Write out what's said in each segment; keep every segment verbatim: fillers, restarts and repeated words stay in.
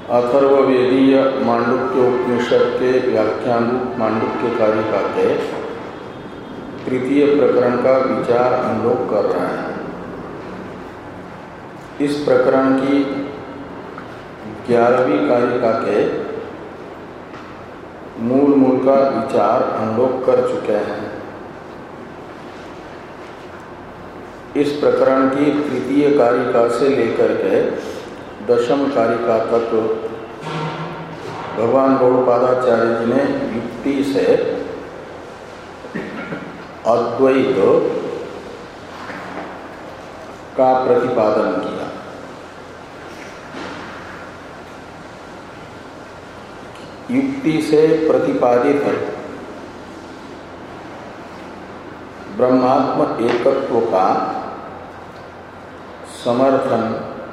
अथर्ववेदीय मांडुक्योपनिषद के व्याख्यान रूप मांडुक्य कारिका के तृतीय प्रकरण का विचार हम लोग कर रहे हैं। इस प्रकरण की ग्यारहवीं कारिका के मूल मूल का विचार हम लोग कर चुके हैं। इस प्रकरण की तृतीय कारिका से लेकर के दशम कारिका तक भगवान गौड़पादाचार्य जी ने युक्ति से अद्वैत का प्रतिपादन किया। युक्ति से प्रतिपादित ब्रह्मात्म एकत्व का समर्थन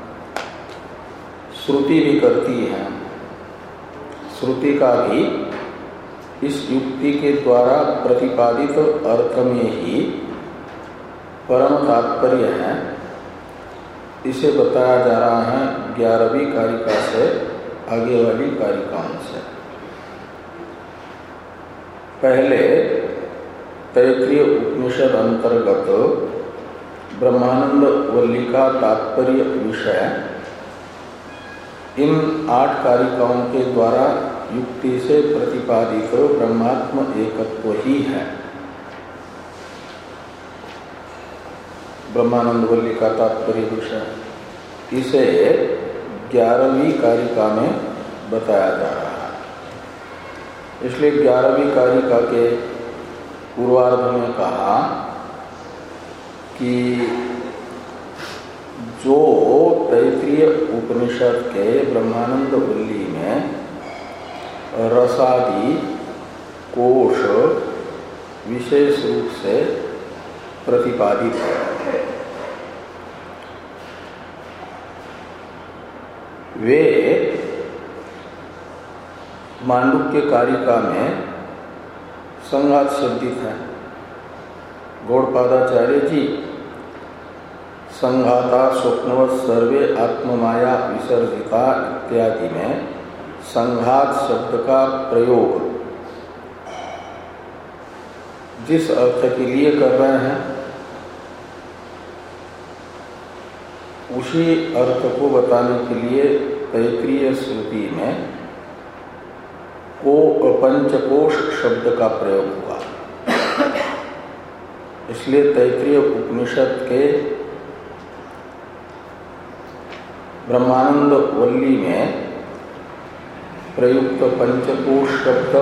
श्रुति भी करती है। श्रुति का भी इस युक्ति के द्वारा प्रतिपादित अर्थ में ही परम तात्पर्य है। इसे बताया जा रहा है ग्यारहवीं कारिका से आगे वाली कारिकाओं से। पहले तैत्तिरीय उपनिषद अंतर्गत ब्रह्मानंद वल्ली का तात्पर्य विषय इन आठ कारिकाओं के द्वारा युक्ति से प्रतिपादित ब्रह्मात्म एकत्व ही है। ब्रह्मानंद वल्ली का तात्पर्य विषय इसे ग्यारहवीं कारिका में बताया जा रहा है। इसलिए ग्यारहवीं कारिका के पूर्वार्ध में कहा कि जो तैत्तिरीय उपनिषद के ब्रह्मानंद वल्ली में रसादि कोश विशेष रूप से प्रतिपादित है, वे मांडुक्य कारिका में संघात शब्दित है। गौड़पादाचार्य जी संघाता स्वप्नवत् सर्वे आत्ममाया विसर्जिता इत्यादि में संघात शब्द का प्रयोग जिस अर्थ के लिए कर रहे हैं उसी अर्थ को बताने के लिए तैत्तिरीय श्रुति में को पंचकोश शब्द का प्रयोग हुआ। इसलिए तैत्तिरीय उपनिषद के ब्रह्मानंद वल्ली में प्रयुक्त पंचकोश शब्द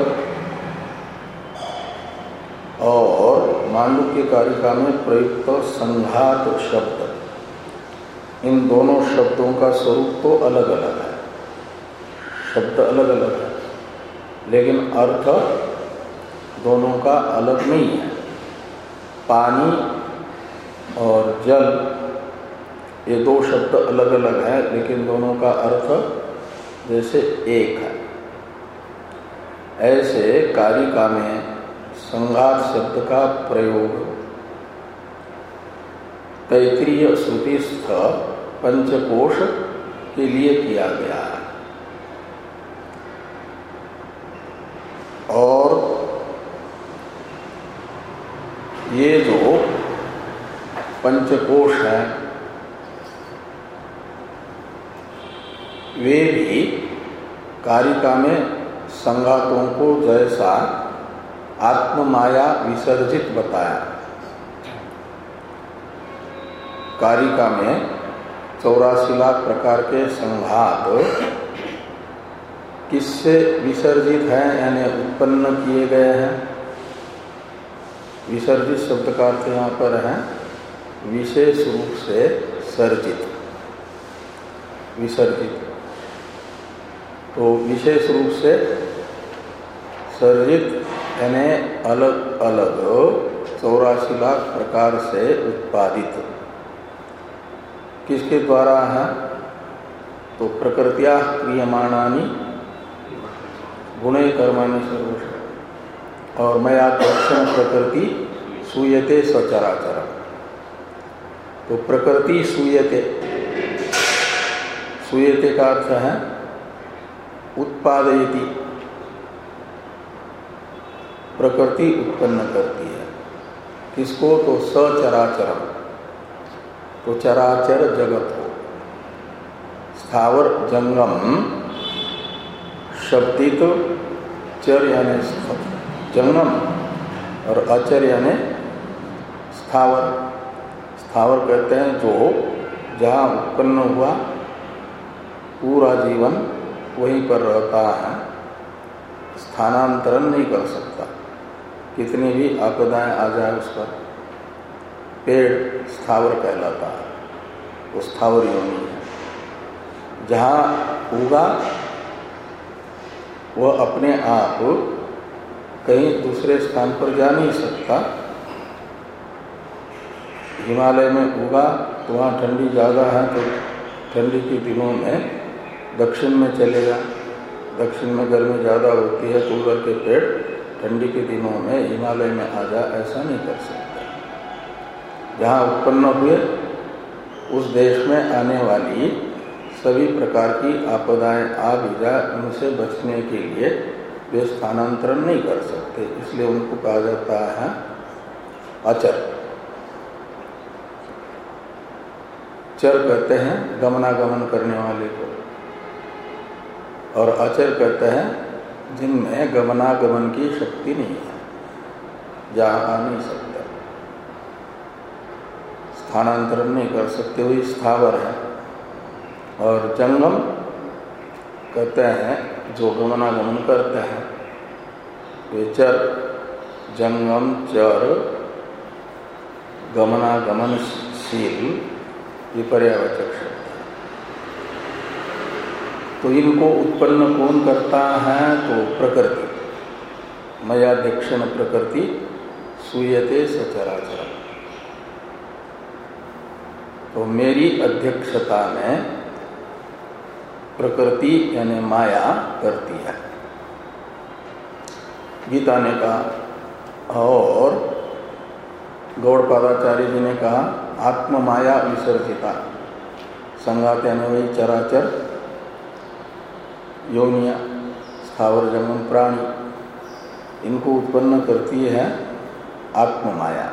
और मांडुक्य कारिका में प्रयुक्त संघात शब्द, इन दोनों शब्दों का स्वरूप तो अलग अलग है, शब्द अलग अलग है, लेकिन अर्थ दोनों का अलग नहीं है। पानी और जल ये दो शब्द अलग अलग है, लेकिन दोनों का अर्थ जैसे एक है। ऐसे कारिका में संघात शब्द का प्रयोग तैत्तिरीय श्रुतिस्थ पंचकोश के लिए किया गया है। और ये जो पंचकोश है वे भी कारिका में संघातों को जैसा आत्ममाया विसर्जित बताया। कारिका में चौरासी लाख प्रकार के संघात किससे विसर्जित हैं, यानी उत्पन्न किए गए हैं। विसर्जित शब्द का अर्थ यहाँ पर है विशेष रूप से सर्जित, विसर्जित। तो विशेष रूप से सर्जित यानी अलग अलग चौरासी लाख प्रकार से उत्पादित किसके द्वारा है, तो प्रकृत्या क्रियमाणानि गुणे कर्माणि सर्वश और मया दक्षिण प्रकृति सूयते सचराचर। तो प्रकृति सूयते, सूयते का अर्थ है उत्पादयति, प्रकृति उत्पन्न करती है। किसको? तो सचराचरम, तो चराचर जगत को। स्थावर जंगम शब्दित चर यानी जंगम और अचर यानी स्थावर। स्थावर कहते हैं जो जहाँ उत्पन्न हुआ पूरा जीवन वहीं पर रहता है, स्थानांतरण नहीं कर सकता, कितनी भी आपदाएं आ जाए उस पर। पेड़ स्थावर कहलाता है, वो स्थावर योनि है। जहाँ उगा वह अपने आप कहीं दूसरे स्थान पर जा नहीं सकता। हिमालय में उगा तो वहाँ ठंडी ज़्यादा है तो ठंडी के दिनों में दक्षिण में चलेगा, दक्षिण में गर्मी ज़्यादा होती है तो उधर के पेड़ ठंडी के दिनों में हिमालय में आ जा, ऐसा नहीं कर सकते। जहाँ उत्पन्न हुए उस देश में आने वाली सभी प्रकार की आपदाएं आ भी जाए, उनसे बचने के लिए वे स्थानांतरण नहीं कर सकते, इसलिए उनको कहा जाता है अचर। चर कहते हैं गमनागमन करने वाले को, और अचर कहते हैं जिनमें गमनागमन की शक्ति नहीं है, जहाँ आ नहीं सकते, स्थानांतरण नहीं कर सकते, वही स्थावर है। और जंगम कहते हैं जो गमनागमन करते हैं, वे चर, जंगम चर गमनागमनशील, ये पर्यायवाचक शब्द है। तो इनको उत्पन्न कौन करता है? तो प्रकृति, मया दक्षिण प्रकृति सूयते सचराचर। तो मेरी अध्यक्षता में प्रकृति यानी माया करती है, गीता ने कहा। और गौड़पादाचार्य जी ने कहा आत्म माया विसर्जिता, संगात यानी वही चराचर योनिया, स्थावर जंगम प्राणी, इनको उत्पन्न करती है आत्म माया।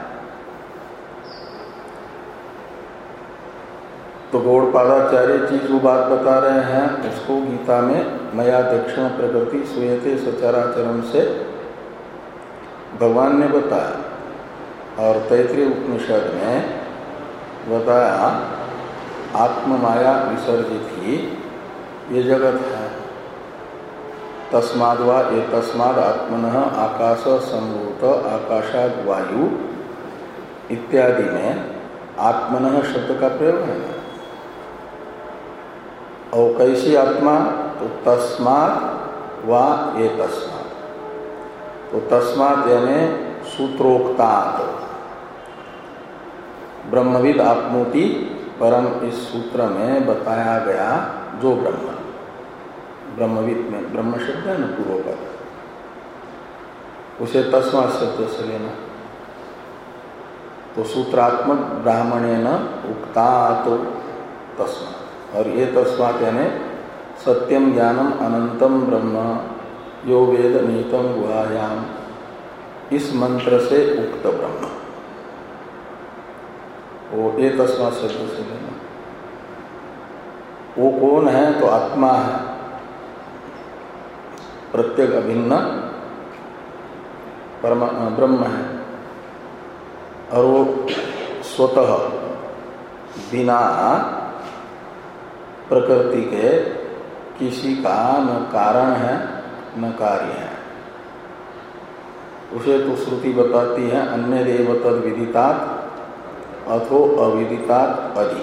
तो गौड़पादाचार्य जी जो बात बता रहे हैं उसको गीता में मया दक्षिण प्रकृति सूयते सचराचरम से भगवान ने बताया, और तैत्रीय उपनिषद में बताया आत्म माया विसर्जित ही ये जगत है। तस्माद् वा ये तस्माद् आत्मनः आकाश संभूत आकाशाद वायु इत्यादि में आत्मनः शब्द का प्रयोग है ना। और कैसी आत्मा? तो तस्मात् वा ये तस्मात्, तो तस्मात् यानी सूत्रोक्तात्, ब्रह्मविद आप्नोति परम, इस सूत्र में बताया गया जो ब्रह्म, ब्रह्मविद में ब्रह्म शब्द है न पूर्व पर, उसे तस्मात् शब्द से लेना। तो सूत्रात्मक ब्राह्मणेन उक्तात् तस्मात्, और ये तस्मात् यानी सत्यम ज्ञानम अनंतम ब्रह्म यो वेद नीतम गुहायाम, इस मंत्र से उक्त ब्रह्म, वो ये तस्मात् शब्द से लेना। वो कौन है? तो आत्मा है, प्रत्येक अभिन्न परम ब्रह्म है, और वो स्वतः बिना प्रकृति के किसी का न कारण है न कार्य है। उसे तो श्रुति बताती है अन्य देव तद विदितात् अथो अविदितात् अधि।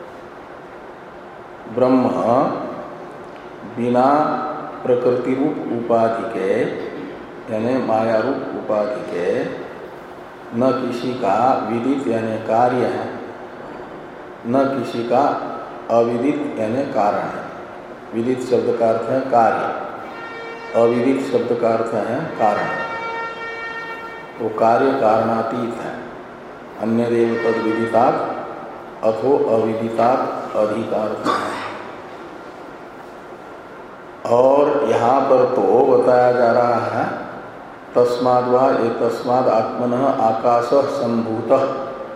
ब्रह्म बिना प्रकृति रूप उपाधि के यानी माया रूप उपाधि के न किसी का विदित यानी कार्य है, न किसी का अविदित यानी कारण है। विदित शब्द का अर्थ है कार्य, अविदित शब्द का अर्थ है कारण। वो कार्य कारणातीत है। अन्य देव तद विदितात् अथो अविदितात् अधिकार है। और यहाँ पर तो बताया जा रहा है तस्माद् वा एतस्माद् आत्मनः आकाशः सम्भूतः।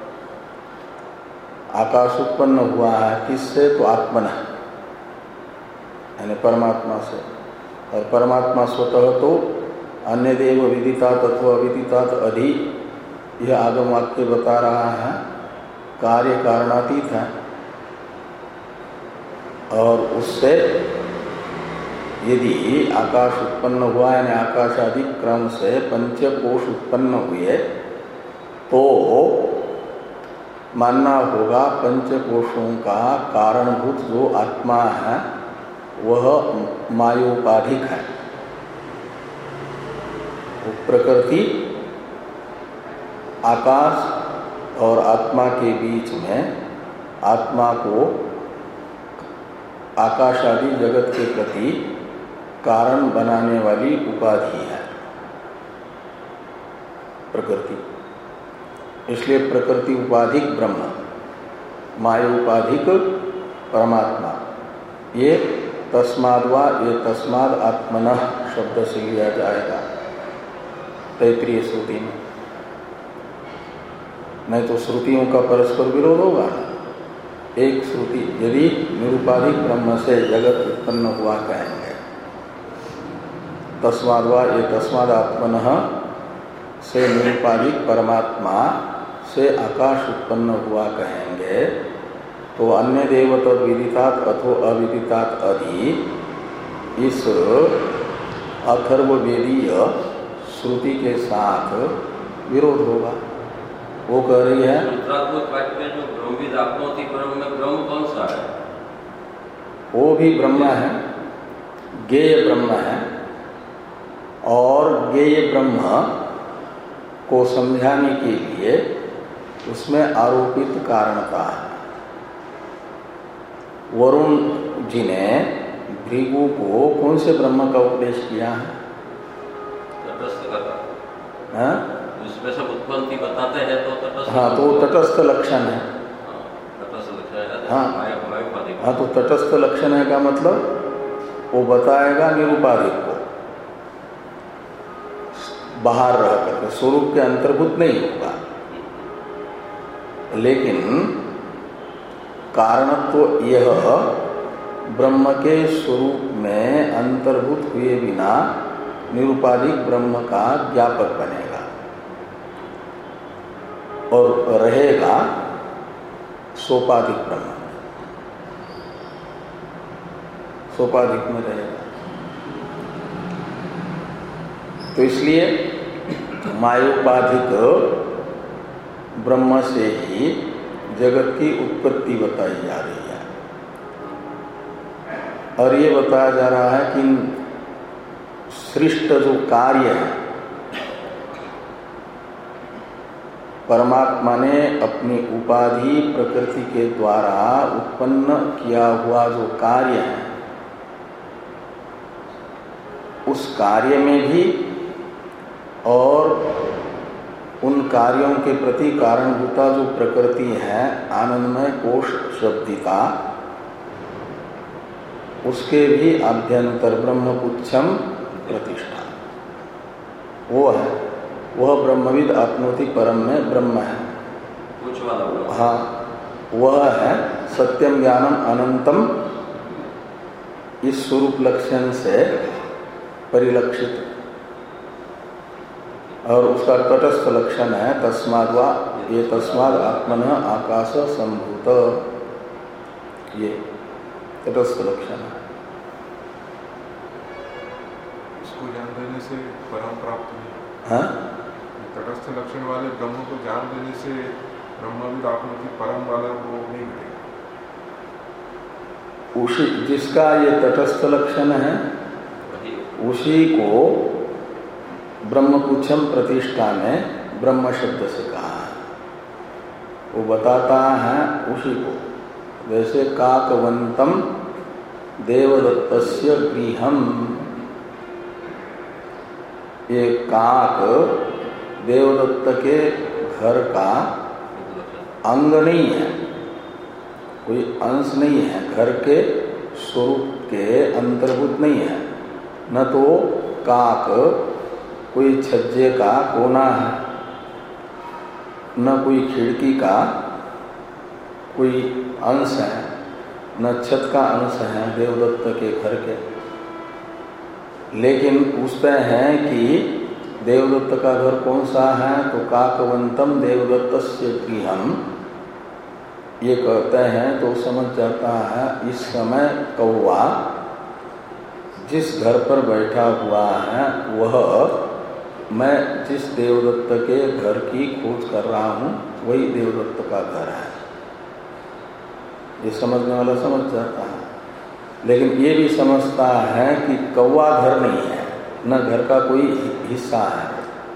आकाश उत्पन्न हुआ है किससे? तो आत्मनः यानी परमात्मा से। और परमात्मा स्वतः तो अन्य देव विदितात् अथवा अविदितात् अधि, यह आगम वाक्य बता रहा है, कार्य कारणातीत है। और उससे यदि आकाश उत्पन्न हुआ यानी आकाश आदि क्रम से पंचकोश उत्पन्न हुए तो मानना होगा पंचकोशों का कारणभूत जो आत्मा है वह मायोपाधिक है। वो प्रकृति आकाश और आत्मा के बीच में आत्मा को आकाश आदि जगत के प्रति कारण बनाने वाली उपाधि है प्रकृति। इसलिए प्रकृति उपाधिक ब्रह्म, माया उपाधिक परमात्मा, ये तस्माद् वा ये तस्माद् आत्मनः शब्द से लिया जाएगा तैत्रीय श्रुति में। नहीं तो श्रुतियों का परस्पर विरोध होगा। एक श्रुति यदि निरुपाधिक ब्रह्म से जगत उत्पन्न हुआ कहेंगे, तस्माद् वा ये तस्माद् आत्मनः से निरुपाधिक परमात्मा से आकाश उत्पन्न हुआ कहेंगे, तो अन्य देव तद विदितात् अथो अविदितात् अधि इस अथर्ववेदीय श्रुति के साथ विरोध होगा। वो कह रही है में जो ब्रह्मविद आपनोति ब्रह्म में ब्रह्म कौन सा है? वो भी ब्रह्म है, ज्ञेय ब्रह्म है। और ज्ञेय ब्रह्म को समझाने के लिए उसमें आरोपित कारणता है। वरुण जी ने भृगु को कौन से ब्रह्म का उपदेश किया है? उसमें सब उत्पत्ति बताते हैं तो तटस्थ। हाँ, तो तटस्थ लक्षण है। तटस्थ लक्षण है। हाँ हाँ, तो तटस्थ लक्षण है का मतलब वो बताएगा निरुपाधिक को, बाहर रह करके, स्वरूप के अंतर्भूत नहीं होगा। लेकिन कारणत्व तो यह ब्रह्म के स्वरूप में अंतर्भूत हुए बिना निरुपाधिक ब्रह्म का ज्ञापक बनेगा और रहेगा सोपाधिक ब्रह्म, सोपाधिक में रहेगा। तो इसलिए मायोपाधिक ब्रह्म से ही जगत की उत्पत्ति बताई जा रही है। और ये बताया जा रहा है कि सृष्ट जो कार्य है, परमात्मा ने अपनी उपाधि प्रकृति के द्वारा उत्पन्न किया हुआ जो कार्य है, उस कार्य में भी और उन कार्यों के प्रति कारणभूता जो प्रकृति है आनंदमय कोश शब्दिका, उसके भी आभ्यंतर ब्रह्मपुच्छम प्रतिष्ठा वो है। वह ब्रह्मविद आपनोति परम में ब्रह्म है। कुछ वाला ब्रह्म। हाँ, वह है सत्यम ज्ञानम अनंतम, इस स्वरूप लक्षण से परिलक्षित। और उसका तटस्थ लक्षण है तस्माद् वा ये तस्माद् आत्मनः आकाश संभूत, ये तटस्थ लक्षण है। इसको जान देने से परम प्राप्त नहीं। हाँ, तटस्थ लक्षण वाले ब्रह्म को जान देने से ब्रह्मविद आपनोति परम वाला वो नहीं मिलेगा। उसी जिसका ये तटस्थ लक्षण है उसी को ब्रह्मपुच्छम प्रतिष्ठा में ब्रह्म शब्द से कहा है। वो बताता है उसी को। जैसे काकवंतम देवदत्तस्य गृहम, ये काक देवदत्त के घर का अंग नहीं है, कोई अंश नहीं है, घर के स्वरूप के अंतर्भूत नहीं है। न तो काक कोई छज्जे का कोना है, न कोई खिड़की का कोई अंश है, न छत का अंश है देवदत्त के घर के। लेकिन पूछते हैं कि देवदत्त का घर कौन सा है, तो काकवंतम देवदत्तस्य गृहम्, ये कहते हैं तो समझ जाता है इस समय कौवा जिस घर पर बैठा हुआ है वह मैं जिस देवदत्त के घर की खोज कर रहा हूँ वही देवदत्त का घर है। ये समझने वाला समझ जाता है। लेकिन ये भी समझता है कि कौवा घर नहीं है, न घर का कोई हिस्सा है,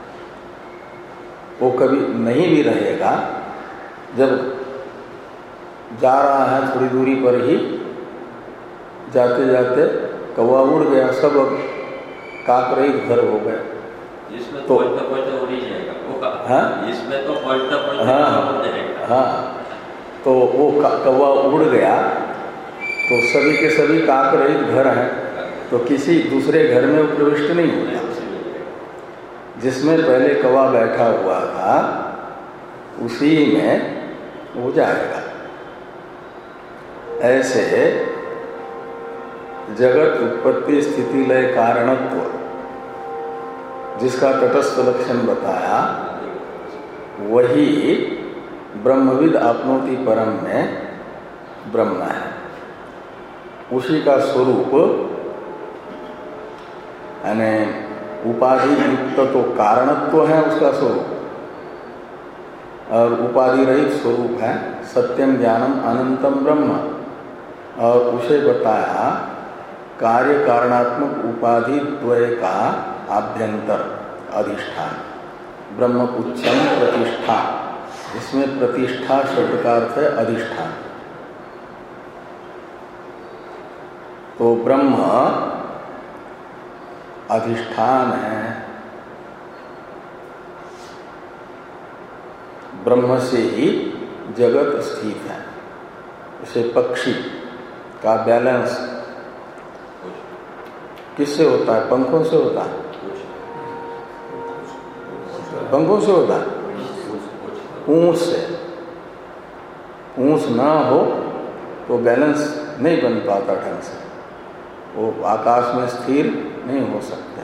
वो कभी नहीं भी रहेगा। जब जा रहा है थोड़ी दूरी पर ही जाते जाते कौवा उड़ गया, सब काकरहित घर हो गए। इसमें तो पहुंचता पहुंचता उड़ ही जाएगा वो। हाँ इसमें तो पहुंचता पहुंचता हाँ उड़ जाएगा। हाँ तो वो कौवा उड़ गया तो सभी के सभी काकरहित घर हैं, तो किसी दूसरे घर में वो प्रविष्ट नहीं होता। जिसमें पहले कौवा बैठा हुआ था उसी में वो जाएगा। ऐसे जगत उत्पत्ति स्थिति लय कारणत्व जिसका तटस्थ लक्षण बताया वही ब्रह्मविद आपनोति परम में ब्रह्म है। उसी का स्वरूप यानी उपाधि युक्त तो कारणत्व है उसका स्वरूप, और उपाधि रहित स्वरूप है सत्यम ज्ञानम अनंतम ब्रह्म। और उसे बताया कार्य कारणात्मक उपाधि द्वय का आभ्यंतर अधिष्ठान ब्रह्म पुच्छम प्रतिष्ठा। इसमें प्रतिष्ठा शब्द का अर्थ है अधिष्ठान। तो ब्रह्म अधिष्ठान है, ब्रह्म से ही जगत स्थित है। जैसे पक्षी का बैलेंस किससे होता है? पंखों से होता है। पंखों से होता है, पूंछ से। पूंछ ना हो तो बैलेंस नहीं बन पाता ढंग से, वो आकाश में स्थिर नहीं हो सकते।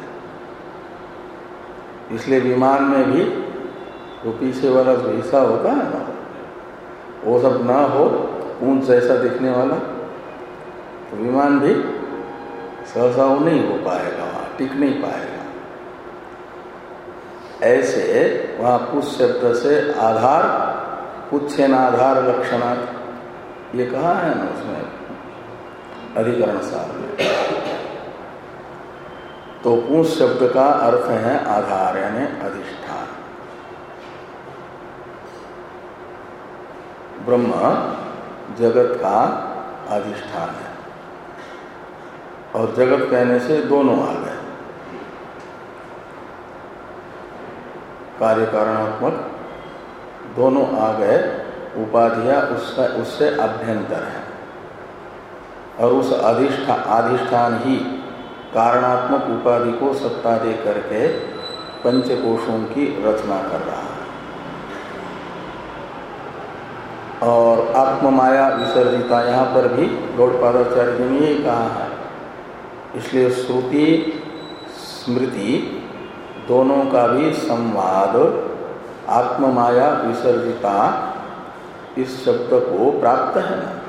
इसलिए विमान में भी वो पीछे वाला जो हिस्सा होता है ना, वो सब ना हो, पूंछ जैसा दिखने वाला, तो विमान भी सहसा वो नहीं हो पाएगा, वहाँ टिक नहीं पाएगा। ऐसे वहाँ पुच्छ शब्द से आधार, पुच्छेन आधार लक्षणात्, ये कहा है ना उसमें अधिकरण सार में। तो पुच्छ शब्द का अर्थ है आधार यानी अधिष्ठान। ब्रह्म जगत का अधिष्ठान है, और जगत कहने से दोनों आ गए, कार्य कारणात्मक दोनों आ गए। उपाधियां उसका उससे अभ्यंतर है, और उस अधिष्ठान अधिष्ठान ही कारणात्मक उपाधि को सत्ता दे करके पंचकोशों की रचना कर रहा है। और आत्म माया विसर्जिता, यहाँ पर भी गौड़पादाचार्य जी ने यही कहा है। इसलिए श्रुति स्मृति दोनों का भी संवाद आत्म माया विसर्जिता इस शब्द को प्राप्त है ना।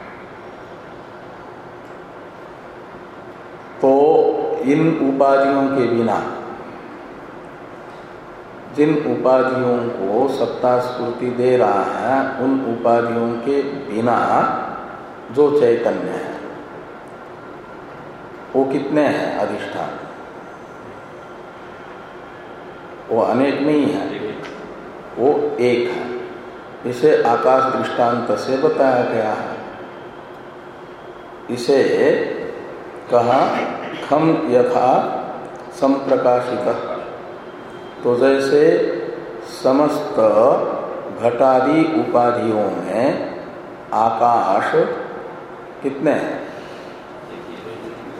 तो इन उपाधियों के बिना, जिन उपाधियों को सत्ता स्फूर्ति दे रहा है, उन उपाधियों के बिना जो चैतन्य है वो कितने हैं? अधिष्ठान। वो अनेक नहीं है, वो एक है। इसे आकाश दृष्टांत से बताया गया है। इसे कहा खम यथा संप्रकाशित, तो जैसे समस्त घटादि उपाधियों में आकाश कितने हैं?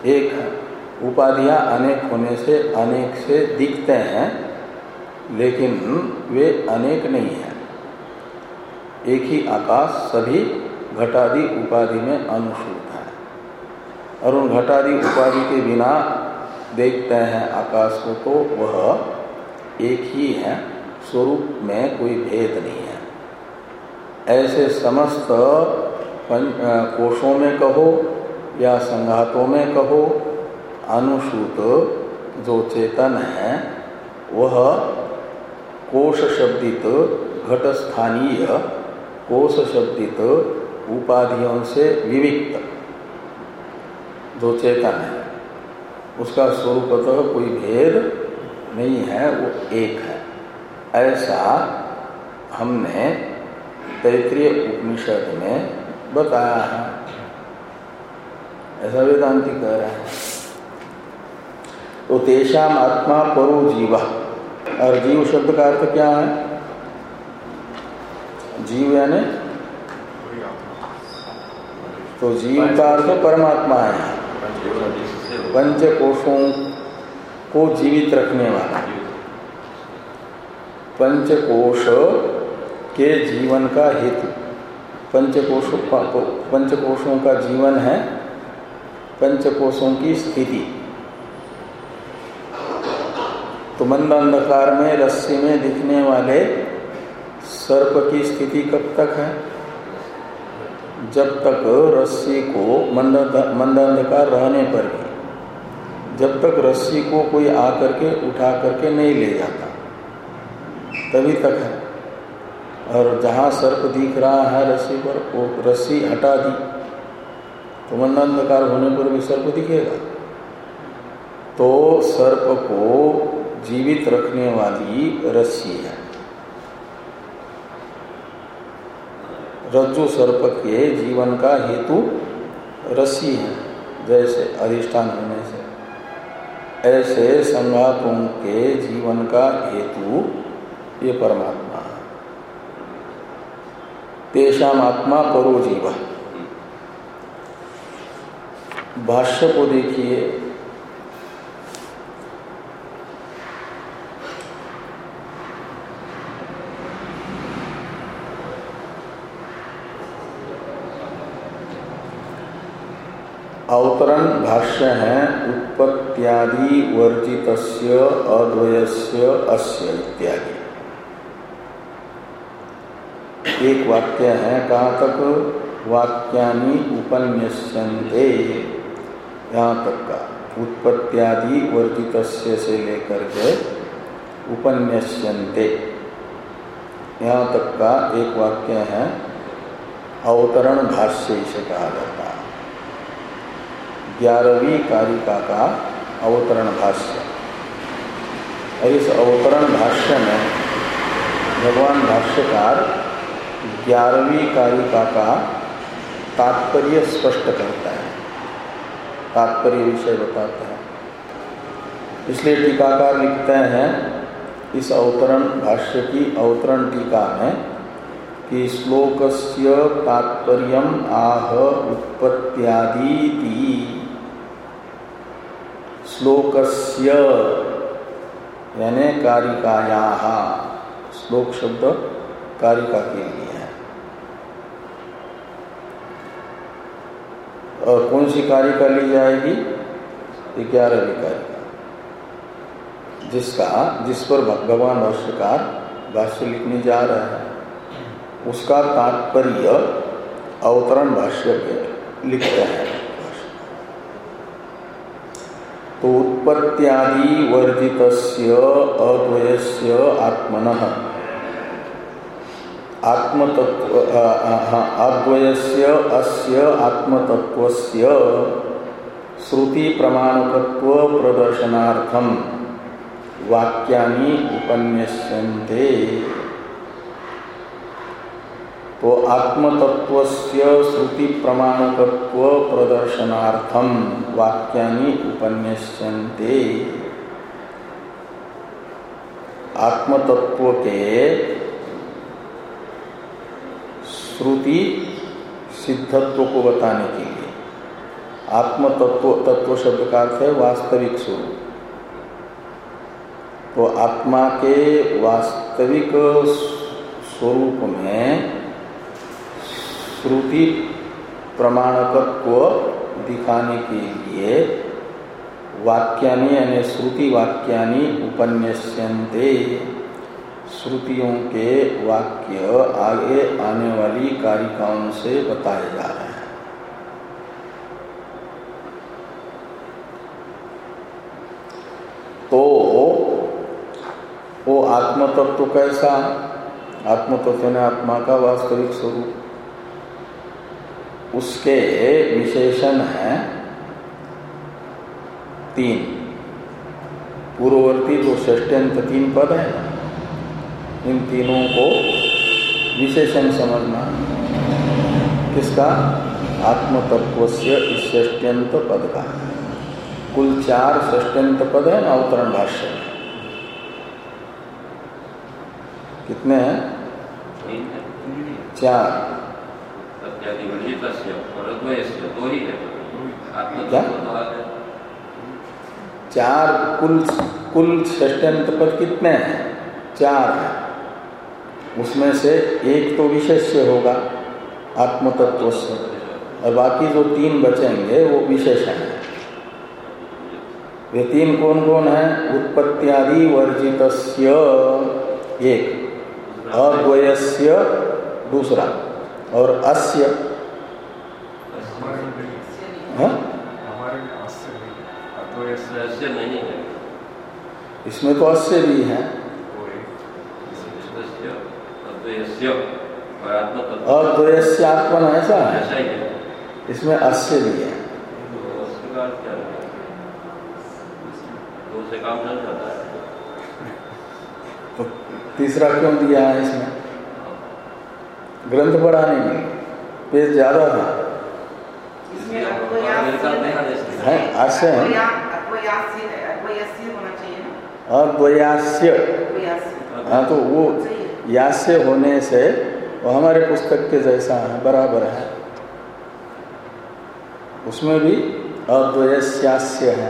एक है। उपाधियां अनेक होने से अनेक से दिखते हैं, लेकिन वे अनेक नहीं है। एक ही आकाश सभी घटादि उपाधि में अनुसूत है, और उन घटादि उपाधि के बिना देखते हैं आकाश को तो वह एक ही है, स्वरूप में कोई भेद नहीं है। ऐसे समस्त कोशों में कहो या संघातों में कहो, अनुसूत जो चेतन है वह कोश शब्दित घटस्थानीय कोश शब्दित उपाधियों से विविक्त जो चेतन है उसका स्वरूपतः कोई भेद नहीं है, वो एक है। ऐसा हमने तैत्रीय उपनिषद में बताया है, ऐसा वेदांती कह रहे हैं। तो तेषाम आत्मा परो जीव, और जीव शब्द का अर्थ क्या है? जीव यानी तो जीव का अर्थ परमात्मा है, पंच कोशों को जीवित रखने वाला। पंचकोश के जीवन का हेतु, पंचकोशों का पंचकोशों का जीवन है पंचकोशों की स्थिति। तो मंद अंधकार में रस्सी में दिखने वाले सर्प की स्थिति कब तक है? जब तक रस्सी को मंद मंद अंधकार रहने पर भी, जब तक रस्सी को कोई आकर के उठा करके नहीं ले जाता तभी तक है। और जहाँ सर्प दिख रहा है रस्सी पर, वो रस्सी हटा दी तो मंद अंधकार होने पर भी सर्प दिखेगा। तो सर्प को जीवित रखने वाली रस्सी है। रज्जु सर्प के जीवन का हेतु रस्सी है, जैसे अधिष्ठान होने से, ऐसे संघातों के जीवन का हेतु ये परमात्मा है। तेषाम आत्मा परो जीव। भाष्य को देखिए, अवतरण भाष्य है उत्पत्त्यादि वर्जितस्य अद्वयस्य अस्य इत्यादि। एक वाक्य है, कहाँ तक? वाक्यानि उपन्यस्यन्ते, यहाँ तक का उत्पत्त्यादि वर्जितस्य से लेकर के उपन्यस्यन्ते यहाँ तक का एक वाक्य है। अवतरण भाष्य इसे कहा जाता है। ग्यारहवीं कारिका का अवतरण भाष्य। इस अवतरण भाष्य में भगवान भाष्यकार ग्यारहवीं कारिका का तात्पर्य स्पष्ट करता है, तात्पर्य विषय बताता है। इसलिए टीकाकार लिखते हैं इस अवतरण भाष्य की अवतरण टीका में कि श्लोकस्य तात्पर्यम आह उत्पत्त्यादीति। श्लोकस्य यानी कारिकायाः, श्लोक शब्द कारिका के लिए है। और कौन सी कारिका ली जाएगी? ग्यारहवीं कारिका, जिसका जिस पर भगवान भाष्यकार भाष्य लिखने जा रहे हैं, उसका तात्पर्य अवतरण भाष्य के लिखते हैं। तो उत्पत्त्यादि वर्जितस्य अद्वयस्य आत्मनः, आत्मतत्व अद्वयस्य अस्य आत्मतत्वस्य श्रुति प्रमाणकत्व प्रदर्शनार्थम वाक्यानि उपन्यस्यन्ते। तो आत्मतत्वस्य श्रुति प्रमाणकत्व प्रदर्शनार्थम वाक्यानि उपन्यस्यन्ते। आत्मतत्व के श्रुति सिद्धत्व को बताने के लिए आत्म तत्व तत्व शब्द का अर्थ है वास्तविक स्वरूप। तो आत्मा के वास्तविक स्वरूप में श्रुति प्रमाणकत्व दिखाने के लिए वाक्यानि यानी श्रुति वाक्यानि उपन्यस्यन्ते, श्रुतियों के वाक्य आगे आने वाली कारिकाओं से बताए जा रहे हैं। तो वो आत्मतत्व तो कैसा? आत्मतत्व ने आत्मा का वास्तविक स्वरूप, उसके विशेषण हैं तीन। पूर्ववर्ती जो षष्ट्यंत तीन पद है, इन तीनों को विशेषण समझना। किसका? आत्मतत्व से इस षष्ट्यंत पद का। कुल चार षष्ट्यंत पद है अवतरण भाष्य में। कितने हैं? चार। क्या? चार कुल कुल षष्ट्यंत पद कितने हैं? चार हैं। उसमें से एक तो विशेष्य होगा आत्मतत्व से, और बाकी जो तीन बचेंगे वो विशेषण है। वे तीन कौन कौन है? उत्पत्त्यादि वर्जितस्य एक, अद्वयस्य दूसरा, और अस्य। इसमें तो अस्य भी है। अद्वयस्य आत्मन ऐसा है, इसमें अस्य भी है। काम चल जाता है। तो तीसरा क्यों दिया है इसमें? ग्रंथ बढ़ाने में पेज ज्यादा था है। आशय है अद्वयास्य। हाँ, तो वो यास्य होने से वो हमारे पुस्तक के जैसा है, बराबर है। उसमें भी अद्वयस्यास्य है।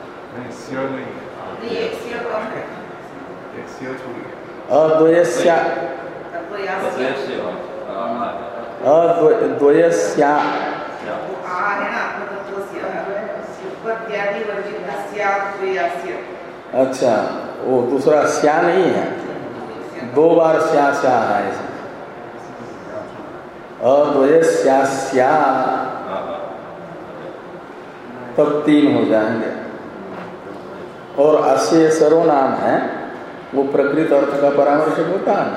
अद्वयस्या अद्वयस्या अच्छा, वो दूसरा स्या नहीं है, दो बार स्या स्या है इसमें। अद्वयस्यास्या तब तीन हो जाएंगे। और अस्य सर्वनाम है, वो प्रकृत अर्थ का परामर्शक होता है।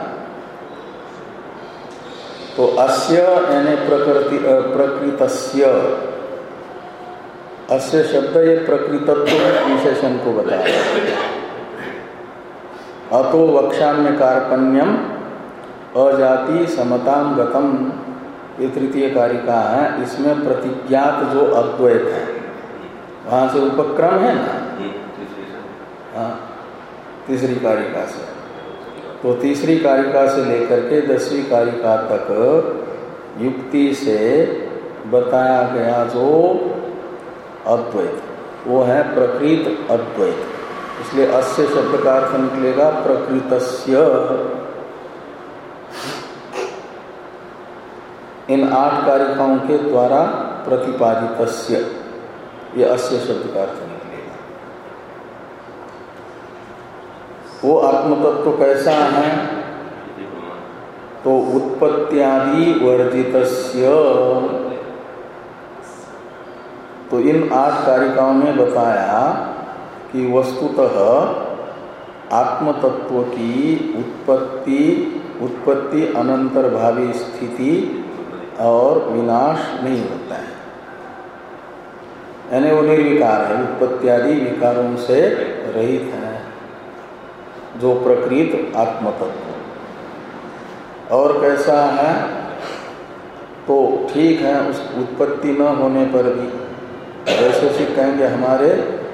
तो अस्य यानी प्रकृति प्रकृतस्य, अस्य शब्द ये प्रकृतत्व विशेषण को बताया। अतो वक्षाम्य कार्पण्यम अजाति समताम गतम, ये तृतीय कारिका है। इसमें प्रतिज्ञात जो अद्वैत है, वहां से उपक्रम है ना। हाँ, तीसरी कारिका से। तो तीसरी कारिका से लेकर के दसवीं कारिका तक युक्ति से बताया गया जो अद्वैत, वो है प्रकृत अद्वैत। इसलिए अस्य शब्द का अर्थ निकलेगा प्रकृतस्य। इन आठ कारिकाओं के द्वारा प्रतिपादितस्य, ये अस्य शब्द का अर्थ निकलेगा। वो आत्मतत्व कैसा है? तो उत्पत्त्यादि वर्जितस्य। तो इन आठ कारिकाओं में बताया कि वस्तुतः आत्मतत्व की उत्पत्ति उत्पत्ति अनंतर भावी स्थिति और विनाश नहीं होता है, यानी वो निर्विकार है, उत्पत्त्यादि विकारों से रहित है, जो प्रकृत आत्मतत्व। और कैसा है? तो ठीक है, उस उत्पत्ति न होने पर भी वैशेषिक कहेंगे हमारे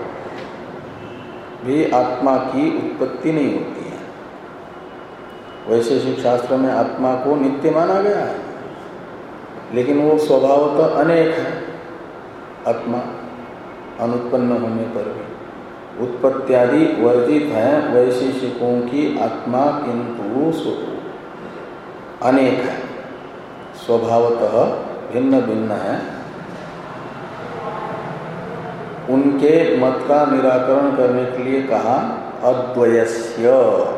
भी आत्मा की उत्पत्ति नहीं होती है। वैशेषिक शास्त्र में आत्मा को नित्य माना गया है, लेकिन वो स्वभावतः अनेक है। आत्मा अनुत्पन्न होने पर भी। उत्पत्त्यादि वर्जित है वैशेषिकों की आत्मा, किंतु अनेक है, स्वभावतः भिन्न भिन्न है। उनके मत का निराकरण करने के लिए कहा अद्वयस्य,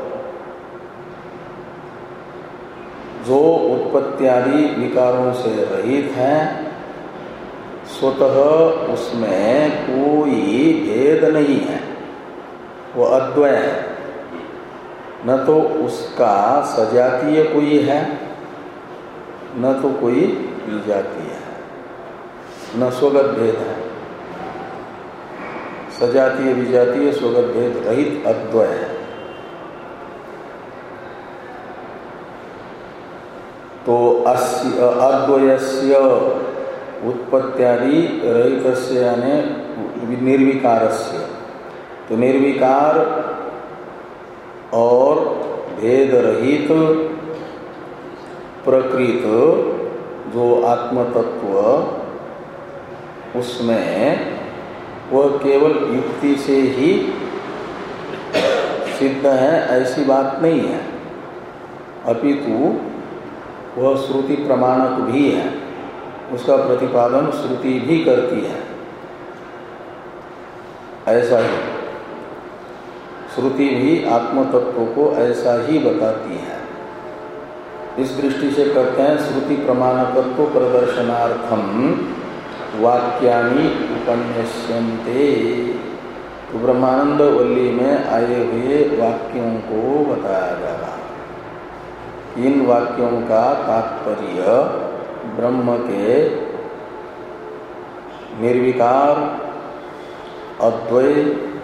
जो उत्पत्त्यादि विकारों से रहित है, स्वतः उसमें कोई भेद नहीं है, वो अद्वय है। न तो उसका सजातीय कोई है, न तो कोई विजातीय है, न स्वगत भेद है। सजातीय विजातीय स्वगत भेद रहित अद्वय है। तो अस्य अद्वयस्य उत्पत्त्यादि रहितस्य यानी निर्विकारस्य, तो निर्विकार और भेद रहित प्रकृत जो आत्मतत्व, उसमें वह केवल युक्ति से ही सिद्ध है ऐसी बात नहीं है, अपितु वह श्रुति प्रमाणक भी है, उसका प्रतिपादन श्रुति भी करती है। ऐसा ही श्रुति भी आत्मतत्व को ऐसा ही बताती है। इस दृष्टि से कहते हैं श्रुति प्रमाणकत्व प्रदर्शनार्थम वाक्यानि उपन्यस्यन्ते। तो ब्रह्मानंद वल्ली में आए हुए वाक्यों को बताया जा रहा। इन वाक्यों का तात्पर्य ब्रह्म के निर्विकार अद्वय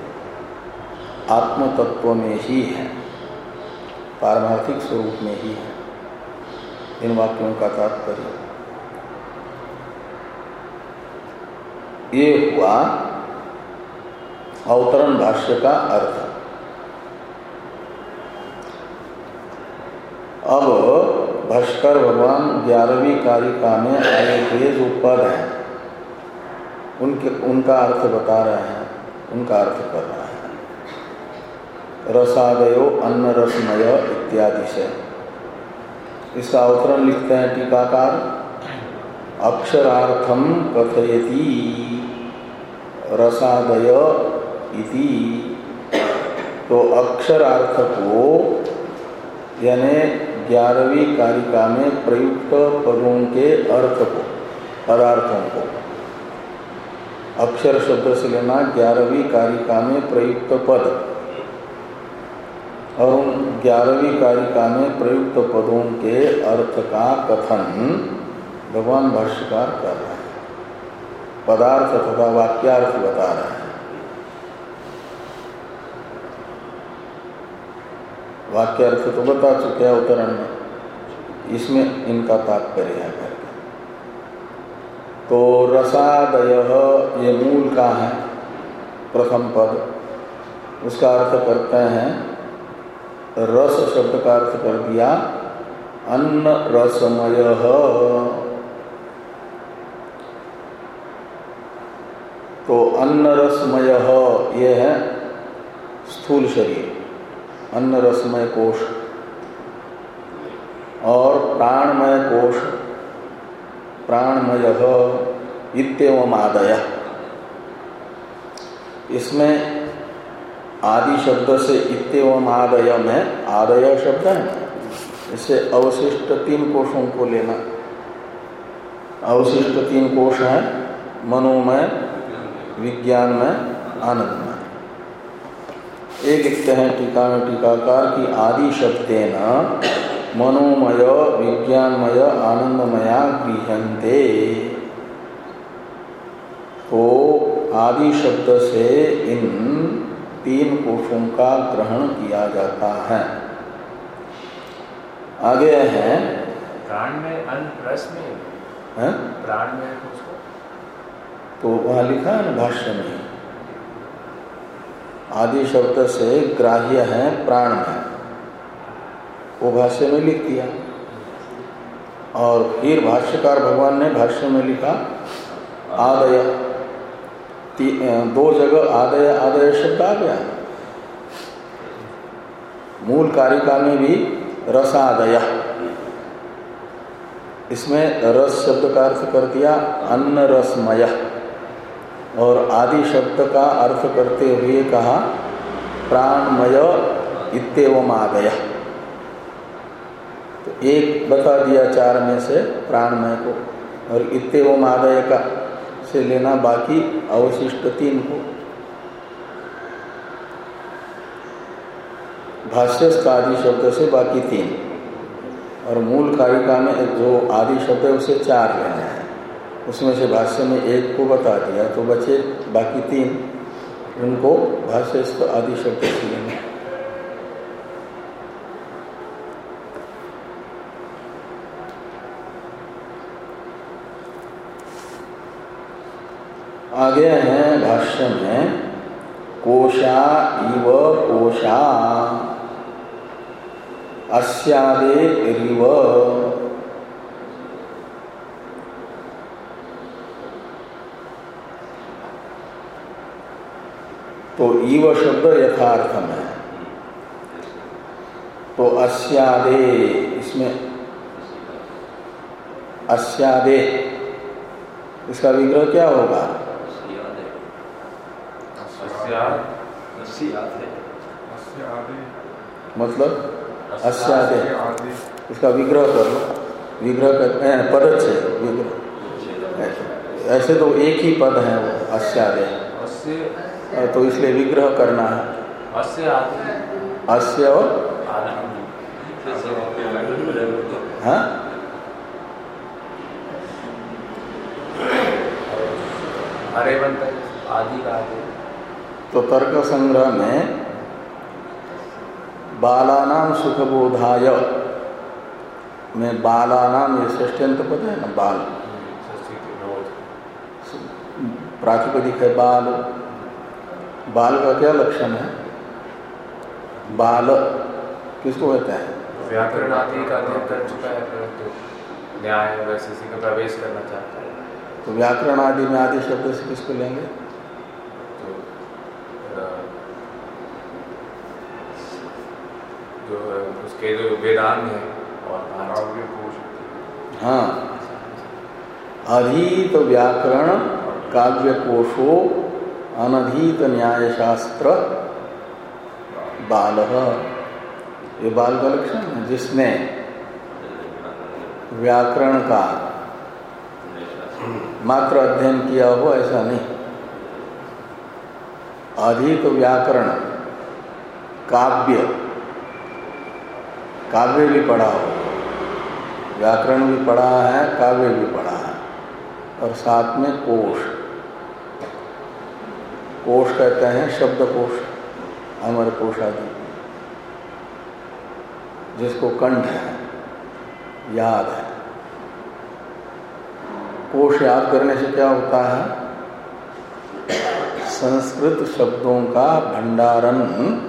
आत्मतत्व में ही है, पारमार्थिक स्वरूप में ही है। इन वाक्यों का तात्पर्य ये हुआ अवतरण भाष्य का अर्थ। अब भाष्कर भगवान ग्यारहवीं कारिका में आए हुए जो पद हैं उनके उनका अर्थ बता रहे हैं, उनका अर्थ कर रहे हैं। रसादयो अन्न रसमय इत्यादि से इसका अवतरण लिखते हैं टीकाकार, अक्षरार्थम कथयति रसादय इति। तो अक्षरार्थ को यानी ग्यारहवीं कारिका में प्रयुक्त पदों के अर्थ को, पदार्थों को, अक्षर शब्द से लेना ग्यारहवीं कारिका में प्रयुक्त पद, और उन ग्यारहवीं कारिका में प्रयुक्त पदों के अर्थ का कथन भगवान भाष्यकार कर रहे हैं। पदार्थ तथा वाक्यार्थ बता रहे हैं। वाक्यार्थ तो बता चुके हैं अवतरण में, इसमें इनका तात्पर्य है करके। तो रसादय ये मूल का है प्रथम पद, उसका अर्थ करते हैं, रस शब्द का अर्थ कर दिया अन्न रसमय। तो अन्न रसमय ये है स्थूल शरीर, अन्न रसमय कोश, और प्राणमय कोश प्राणमय इत्येवम् आदय। इसमें आदि शब्द से इत्येवम् आदय में आदय शब्द है, इससे अवशिष्ट तीन कोशों को लेना। अवशिष्ट तीन कोश हैं मनोमय, विज्ञानमय, आनंदमय। एक लिखते हैं टीका में टीकाकार की आदि शब्देन मनोमय विज्ञानमय आनंदमया गृह्यन्ते। तो आदि शब्द से इन तीन कोशों का ग्रहण किया जाता है। आगे है प्राण में अन्न रस में है? प्राण में उसको तो वहाँ लिखा है ना भाष्य में, आदि शब्द से ग्राह्य है प्राण में, वो भाष्य में लिख दिया। और फिर भाष्यकार भगवान ने भाष्य में लिखा आदय, दो जगह आदय आदय शब्द आ गया। मूल कारिका में भी रसादय, इसमें रस शब्द का अर्थ कर दिया अन्न रसमय, और आदि शब्द का अर्थ करते हुए कहा प्राणमय इत्येवम आदय। तो एक बता दिया चार में से प्राणमय को, और इत्येवम आदय का से लेना बाकी अवशिष्ट तीन को। भाष्यस्थ आदि शब्द से बाकी तीन, और मूल कारिका में जो आदि शब्द है उसे चार लेना है। उसमें से भाष्य में एक को बता दिया, तो बचे बाकी तीन, उनको भाष्यस्थ आदि शब्द से लेना। आगे हैं भाष्य में कोशा इव कोशा अस्यादे रिव। तो इव शब्द यथार्थ में, तो अस्यादे, इसमें अस्यादे इसका विग्रह क्या होगा? मतलब अस्यादे, इसका विग्रह कर लो। विग्रह कहते हैं पदच्छेद, विग्रह। ऐसे तो एक ही पद है वो अस्यादे, तो इसलिए विग्रह करना है। अस्य अस्य और हाँ, अरे बनता है आदि का आदि। तो तर्क संग्रह में बालानाम सुखबोधाय में बालानाम, ये षष्ट्यंत पद है ना, बाल प्रातिपदिक है बाल। बाल का क्या लक्षण है? बाल किसको कहते हैं? व्याकरण आदि का अध्ययन कर चुका है, परंतु न्याय वैशेषिक का प्रवेश करना चाहता है। तो व्याकरण आदि में आदि शब्द से किसको लेंगे? जो उसके जो वेदांत है और हाँ, अधीत व्याकरण काव्य कोशो अनधीत न्याय शास्त्र बाल। ये बाल का लक्षण है, जिसने व्याकरण का मात्र अध्ययन किया हो ऐसा नहीं। अधीत व्याकरण काव्य, काव्य भी पढ़ा हो, व्याकरण भी पढ़ा है, काव्य भी पढ़ा है, और साथ में कोश। कोश कहते हैं शब्दकोश, अमर कोश आदि, जिसको कंठ है, याद है। कोश याद करने से क्या होता है? संस्कृत शब्दों का भंडारण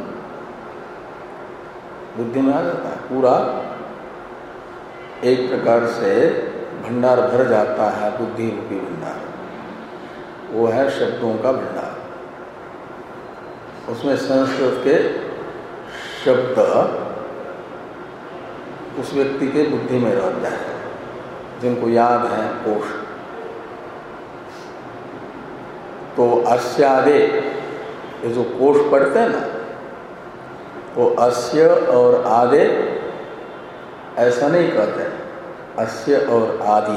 बुद्धि में आ जाता है। पूरा एक प्रकार से भंडार भर जाता है, बुद्धि रूपी भंडार। वो है शब्दों का भंडार। उसमें संस्कृत के शब्द उस व्यक्ति के बुद्धि में रहता है, जिनको याद है कोश। तो अस्यादे, ये जो कोश पढ़ते हैं ना, तो अस्य और आदे ऐसा नहीं कहते, अस्य और आदि,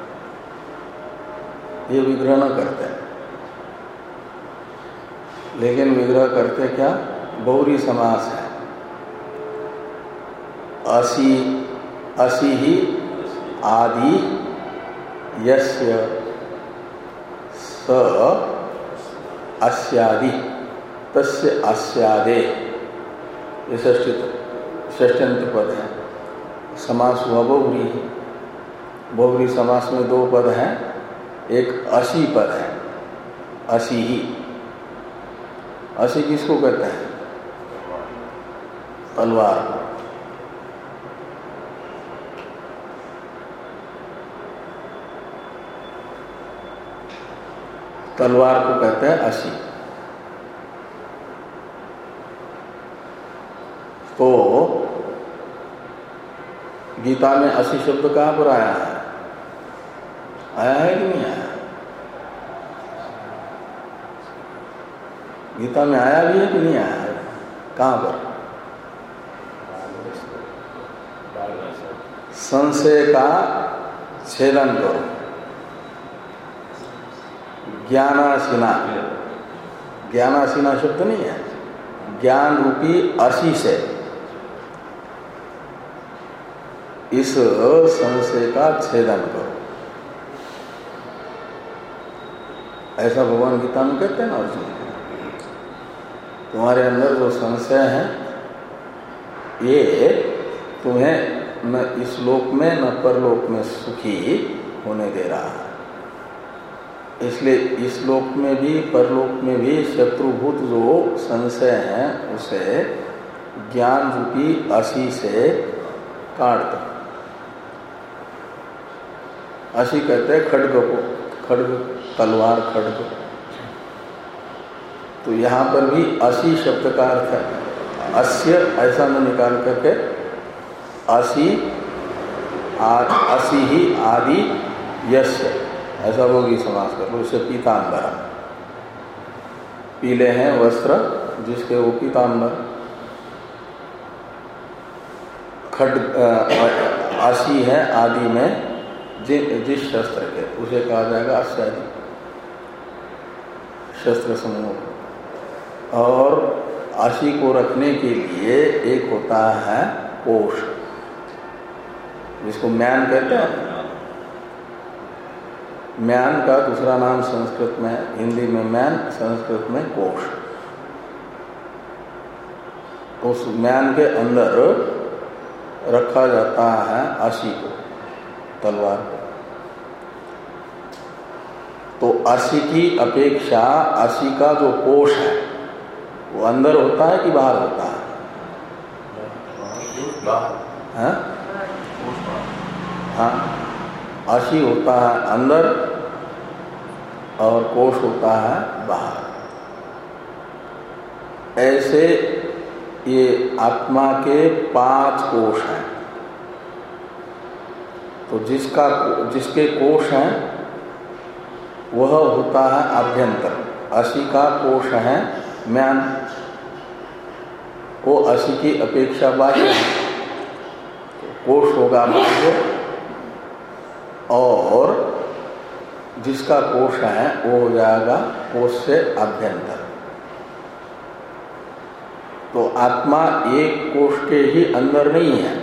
ये विग्रह न करते हैं। लेकिन विग्रह करते क्या? बहुरी समास है। असी असी ही आदि यस्य स अस्यादि तस्य अस्यादे, ये षष्ट्यंत पद है। समास हुआ बहुरी। बहुरी समास में दो पद हैं, एक असी पद है, असी ही। असी किसको कहते हैं? तलवार को। तलवार को कहते हैं असी। तो गीता में असी शब्द कहाँ पर आया है? आया है कि नहीं आया? गीता में आया भी है कि नहीं आया है? कहाँ पर? संशय का छेदन करो, ज्ञानासीना। ज्ञानासीना शब्द नहीं है, ज्ञान रूपी असी से इस संशय का छेदन करो, ऐसा भगवान गीता में कहते हैं ना अर्जुन। तुम्हारे अंदर जो संशय है ये तुम्हें न इस लोक में न परलोक में सुखी होने दे रहा है। इसलिए इस लोक में भी परलोक में भी शत्रुभूत जो संशय है उसे ज्ञान रूपी असी से काट दो। असी कहते हैं खड्ग को, खड्ग तलवार खड्ग। तो यहाँ पर भी असी शब्द का अर्थ है अस्य, ऐसा न निकाल करके असी असी ही आदि यस्य, ऐसा होगी समास कर लो। इसे पीतांबर, पीले हैं वस्त्र जिसके वो पीतांबर। खड्ग असी है आदि में जि, जिस शस्त्र के, उसे कहा जाएगा अस्यादि शस्त्र समूह। और असी को रखने के लिए एक होता है कोश, जिसको म्यान कहते हैं। म्यान का दूसरा नाम संस्कृत में, हिंदी में म्यान, संस्कृत में कोश। उस म्यान के अंदर रखा जाता है असी को, तलवार को। तो असी की अपेक्षा असी का जो कोश है वो अंदर होता है कि बाहर होता है? हाँ, हाँ, असी होता है अंदर और कोश होता है बाहर। ऐसे ये आत्मा के पांच कोश हैं। तो जिसका जिसके कोश हैं वह होता है आभ्यंतर। असी का कोश है म्यान, वो असी की अपेक्षा बाह्य है, कोश होगा बाह्य। और जिसका कोश है वो हो जाएगा कोश से आभ्यंतर। तो आत्मा एक कोश के ही अंदर नहीं है,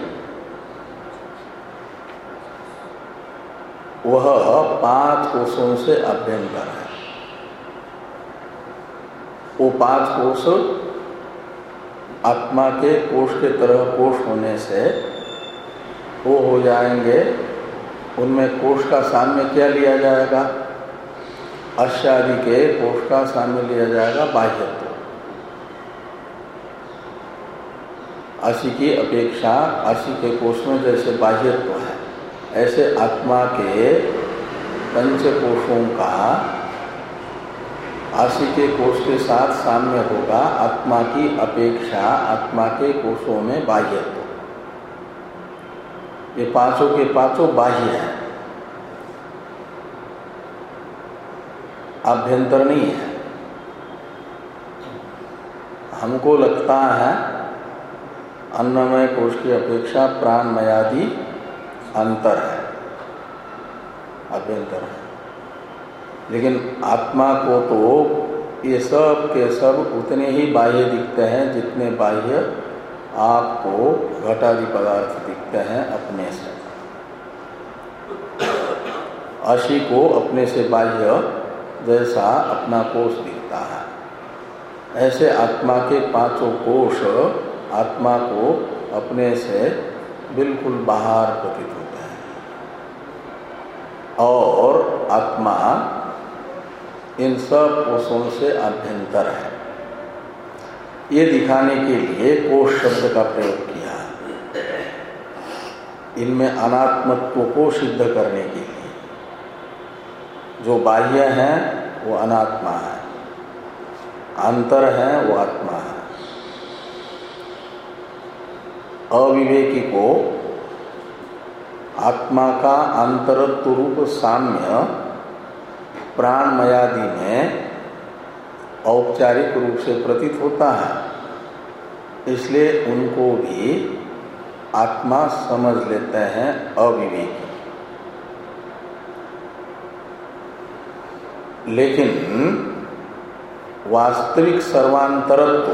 वह पांच कोशों से अभ्यंतर है। वो पांच कोश आत्मा के कोश के तरह कोश होने से वो हो जाएंगे। उनमें कोश का साम्य क्या लिया जाएगा? अश्यादि के कोश का साम्य लिया जाएगा बाह्यत्व। असी की अपेक्षा असी के कोश में जैसे बाह्यत्व है, ऐसे आत्मा के पंच कोशों का असी के कोश के साथ साम्य होगा आत्मा की अपेक्षा आत्मा के कोशों में बाह्यत्व। ये पांचों के पांचों बाह्य हैं, आभ्यंतर नहीं है। हमको लगता है अन्नमय कोश की अपेक्षा प्राणमयादि अंतर है, अभ्यंतर है। लेकिन आत्मा को तो ये सब के सब उतने ही बाह्य दिखते हैं जितने बाह्य आपको घटादि पदार्थ दिखते हैं अपने से। असी को अपने से बाह्य जैसा अपना कोश दिखता है, ऐसे आत्मा के पांचों कोश आत्मा को अपने से बिल्कुल बाहर प्रतीत होते हैं। और आत्मा इन सब कोशों से आभ्यंतर है। ये दिखाने के लिए कोश शब्द का प्रयोग किया, इनमें अनात्मत्व को सिद्ध करने के लिए। जो बाह्य हैं वो अनात्मा है, अंतर है वो आत्मा है। अविवेकी को आत्मा का अंतरत्व रूप साम्य प्राणमयादि में औपचारिक रूप से प्रतीत होता है, इसलिए उनको भी आत्मा समझ लेते हैं अविवेकी। लेकिन वास्तविक सर्वांतरत्व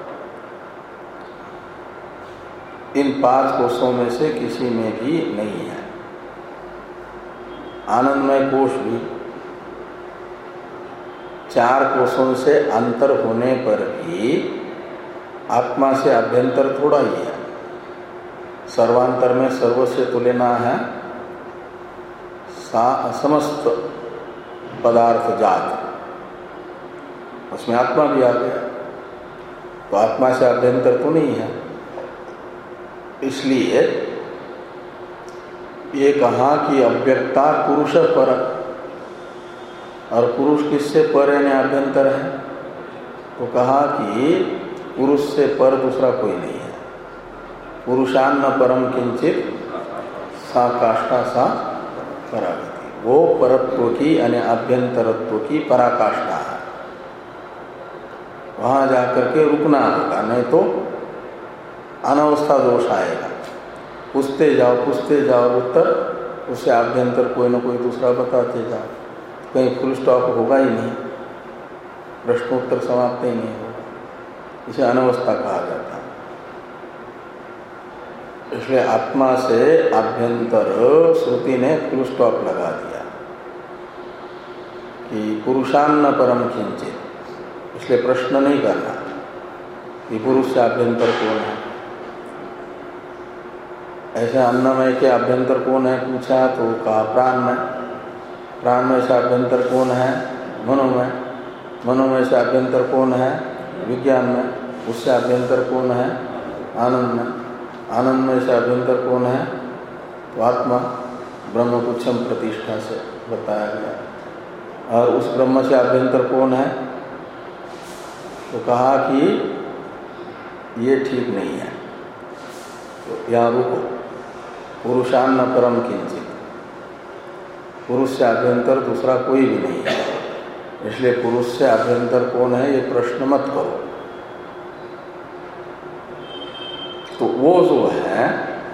इन पांच कोशों में से किसी में भी नहीं है। आनंदमय कोश भी चार कोशों से अंतर होने पर भी आत्मा से अभ्यंतर थोड़ा ही है। सर्वांतर में सर्व से तो लेना है समस्त पदार्थ जात, उसमें आत्मा भी आ गया, तो आत्मा से अभ्यंतर तो नहीं है। इसलिए ये कहा कि अव्यक्ता पुरुष पर, और पुरुष किससे पर यानी अभ्यंतर है, तो कहा कि पुरुष से पर दूसरा कोई नहीं है। पुरुषान्न परम किंचित सा काष्ठा सा परागति, वो परत्व की यानी अभ्यंतरत्व की पराकाष्ठा है। वहां जाकर के रुकना होगा, नहीं तो अनवस्था दोष आएगा। पूछते जाओ पूछते जाओ उत्तर, उससे आभ्यंतर कोई ना कोई दूसरा बताते जाओ, कहीं फुल स्टॉप होगा ही नहीं, प्रश्नोत्तर समाप्त ही नहीं होगा, इसे अनवस्था कहा जाता है। इसलिए आत्मा से आभ्यंतर श्रुति ने फुल स्टॉप लगा दिया कि पुरुषान्न परम किंचित, इसलिए प्रश्न नहीं करना कि पुरुष से आभ्यंतर कौन है। ऐसे अन्नमय के आभ्यंतर कौन है पूछा तो कहा प्राणमय, प्राणमय से आभ्यंतर कौन है मनोमय, मनोमय से आभ्यंतर कौन है विज्ञानमय, उससे आभ्यंतर कौन है आनंदमय, आनंदमय से आभ्यंतर कौन है तो आत्मा ब्रह्मपुच्छम प्रतिष्ठा से बताया गया। और उस ब्रह्म से आभ्यंतर कौन है तो कहा कि ये ठीक नहीं है, तो यहाँ रुको। पुरुषान्न परम किंचित, पुरुष से आभ्यंतर दूसरा कोई भी नहीं है, इसलिए पुरुष से आभ्यंतर कौन है ये प्रश्न मत करो। तो वो जो है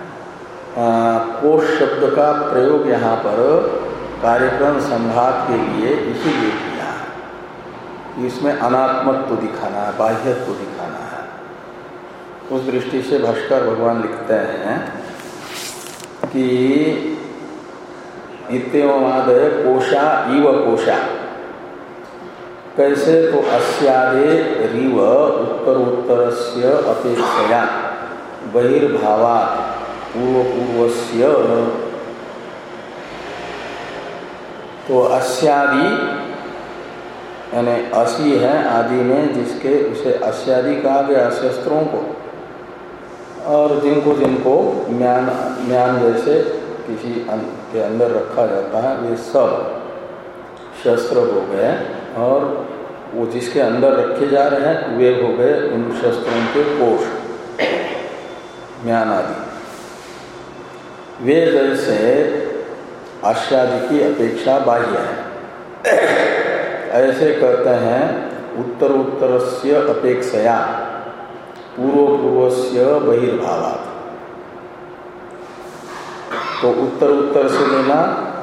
कोश शब्द का प्रयोग यहाँ पर कार्यक्रम संघात के लिए इसीलिए किया है, इसमें अनात्मत्व दिखाना है, बाह्यत्व दिखाना है। उस दृष्टि से भाष्कर भगवान लिखते हैं कि इत्येवमादय कोशा इव कोशा, कैसे तो अस्यादे रिव उत्तरोत्तरस्य अपेक्षया बहिर्भावात् पूर्वपूर्वस्य, तो अस्यादि यानी असी है आदि में जिसके उसे अस्यादि कहा गया शस्त्रों को, और जिनको जिनको म्यान म्यान जैसे किसी के अंदर रखा जाता है वे सब शस्त्र हो गए, और वो जिसके अंदर रखे जा रहे हैं वे हो गए उन शस्त्रों के कोश म्यान आदि। वे जैसे आश्यादि की अपेक्षा बाह्य है, ऐसे कहते हैं उत्तर उत्तरस्य अपेक्षया पूर्व पूर्वस्य बहिर्भावात्। तो उत्तर उत्तर से लेना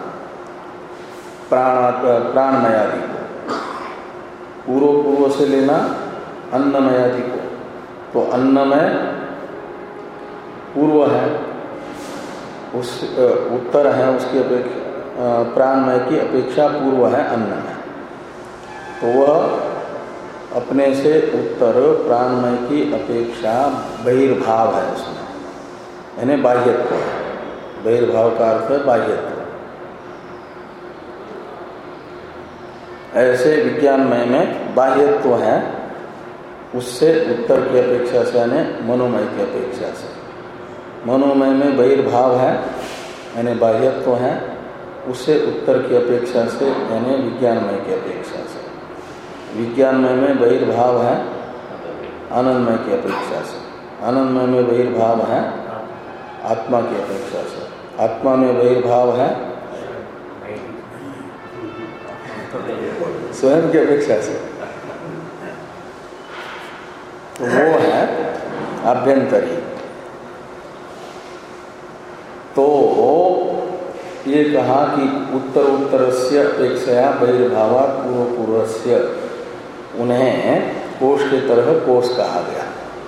प्राण प्राणमयादि को, पूर्व पूर्व से लेना अन्नमयादि को। तो अन्नमय पूर्व है, उस उत्तर है उसकी अपेक्षा, प्राणमय की अपेक्षा पूर्व है अन्नमय, तो वह अपने से उत्तर प्राणमय की अपेक्षा बहिर्भाव है उसमें, यानी बाह्यत्व। बहिर्भाव का अर्थ है बाह्यत्व। ऐसे विज्ञानमय में बाह्यत्व है, उससे उत्तर की अपेक्षा से यानी मनोमय की अपेक्षा से। मनोमय में बहिर्भाव है यानी बाह्यत्व है, उससे उत्तर की अपेक्षा से यानी विज्ञानमय की अपेक्षा से। विज्ञानमय में बहिर्भाव है आनंदमय की अपेक्षा से, आनंदमय में बहिर्भाव है आत्मा की अपेक्षा से, आत्मा में बहिर्भाव है स्वयं की अपेक्षा से। तो वो है आभ्यंतरी। तो ये कहा कि उत्तर उत्तरस्य अपेक्षया बहिर्भावा पूर्व पूर्वस्य, उन्हें कोश के तरह कोश कहा गया।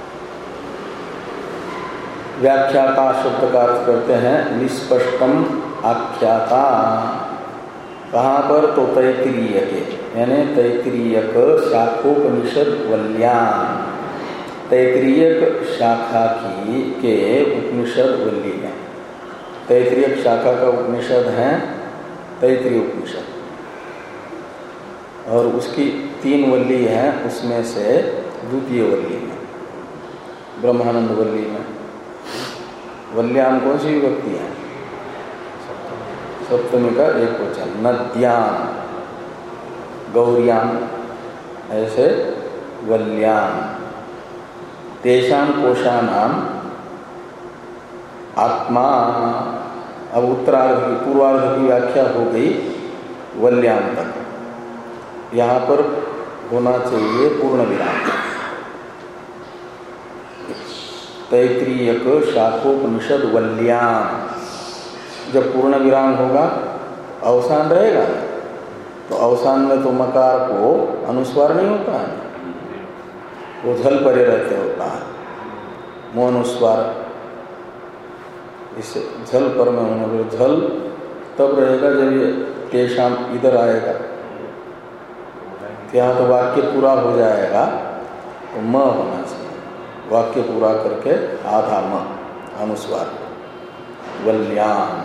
व्याख्याता शब्द का अर्थ करते हैं निष्पष्टम आख्याता। कहाँ पर? तो तैत्तिरीय के, यानी तैत्तिरीयक शाखोपनिषद वल्याम, तैत्तिरीयक शाखा की के उपनिषद वल्ली में। तैत्तिरीयक शाखा का उपनिषद है तैत्तिरीय उपनिषद, और उसकी तीन वल्ली हैं, उसमें से द्वितीय वल्ली में ब्रह्मानंद वल्ली में वल्याम कौन सी विभक्ति है? सप्तमी का एक वचन। नद्याम गौरियाम, ऐसे वल्याम। तेषां कोशानाम आत्मा। अब उत्तरार्ध की पूर्वार्ध की व्याख्या हो गई वल्याम तक। यहाँ पर होना चाहिए पूर्ण विराम। तैत्तिरीयक शाखोपनिषद वल्याम। जब पूर्ण विराम होगा अवसान रहेगा, तो अवसान में तो मकार को अनुस्वार नहीं होता है, वो झल परे रहते होता है, मोनुस्वार। इस झल पर में होने पर झल तब रहेगा जब ये तेषाम इधर आएगा, यहाँ तो वाक्य पूरा हो जाएगा, तो म होना चाहिए। वाक्य पूरा करके आधा म अनुस्वार वल्याम।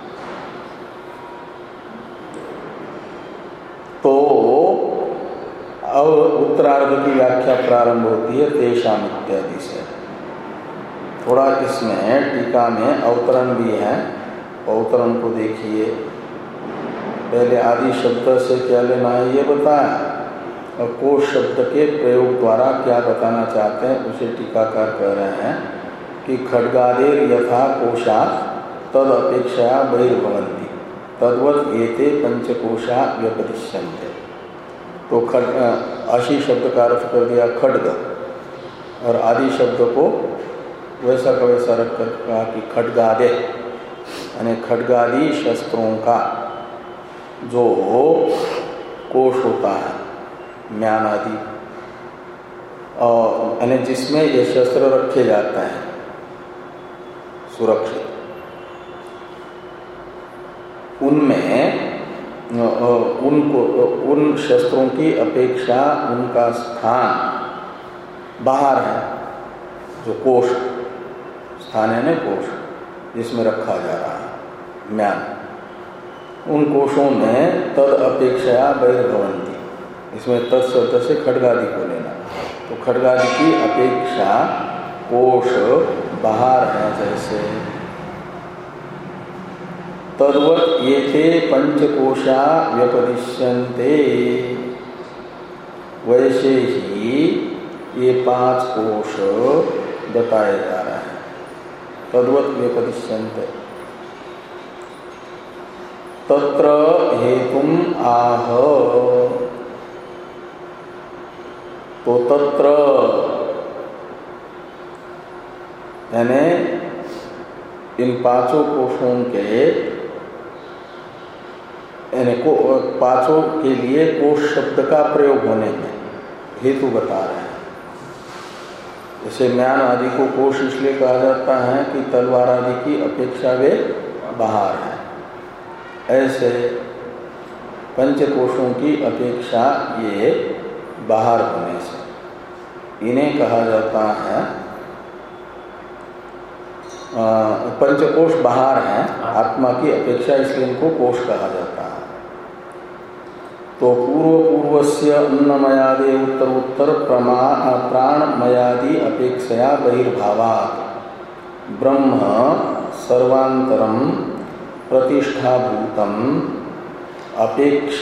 तो अब उत्तरार्ध की व्याख्या प्रारंभ होती है तेषाम इत्यादि से। थोड़ा इसमें टीका में अवतरण भी है, अवतरण को देखिए। पहले आदि शब्द से क्या लेना है ये बताया, और कोश शब्द के प्रयोग द्वारा क्या बताना चाहते हैं उसे टीकाकार कह रहे हैं कि खड्गादेर यथा कोशा तद अपेक्षया बहिर्भवन्ति तद्वत् एते पंचकोशा व्यपदिश्यन्ते। तो खड अशी शब्द का अर्थ कर दिया खड्ग, और आदि शब्द को वैसा का वैसा रख कर कहा कि खड्गादे, यानी खड्गादि शस्त्रों का जो कोश होता है, म्यान आदि, और यानी जिसमें ये शस्त्र रखे जाते हैं सुरक्षित, उनमें उनको उन शस्त्रों की अपेक्षा उनका स्थान बाहर है। जो कोश स्थान है न, कोश जिसमें रखा जा रहा है म्यान, उन कोशों में तद अपेक्षया बहिर्भवन्ति। इसमें तद शब्द से खड्गादि को लेना, तो खड्गादि की अपेक्षा कोश बाहर है। जैसे तद्वत् एते पंचकोशा व्यपदिश्यन्ते, वैसे ही ये पांच कोश बताए जा रहे हैं। तद्वत् व्यपदिश्यन्ते तत्र हेतुम आह। तो तत्र यानी इन पांचों कोशों के यानी को पांचों के लिए कोश शब्द का प्रयोग होने में हेतु बता रहे हैं। जैसे म्यान आदि को कोश इसलिए कहा जाता है कि तलवार आदि की अपेक्षा वे बाहर हैं, ऐसे पंचकोशों की अपेक्षा ये बाहर होने से इन्हें कहा जाता है पंचकोश बाहर हैं आत्मा की अपेक्षा, इसलिए इनको कोश कहा जाता है। तो पूर्व पूर्वस्य अन्नमयादे उत्तर उत्तर प्रमा प्राणमयादि अपेक्षया बहिर्भावात् ब्रह्म सर्वांतरम प्रतिष्ठाभूतम अपेक्ष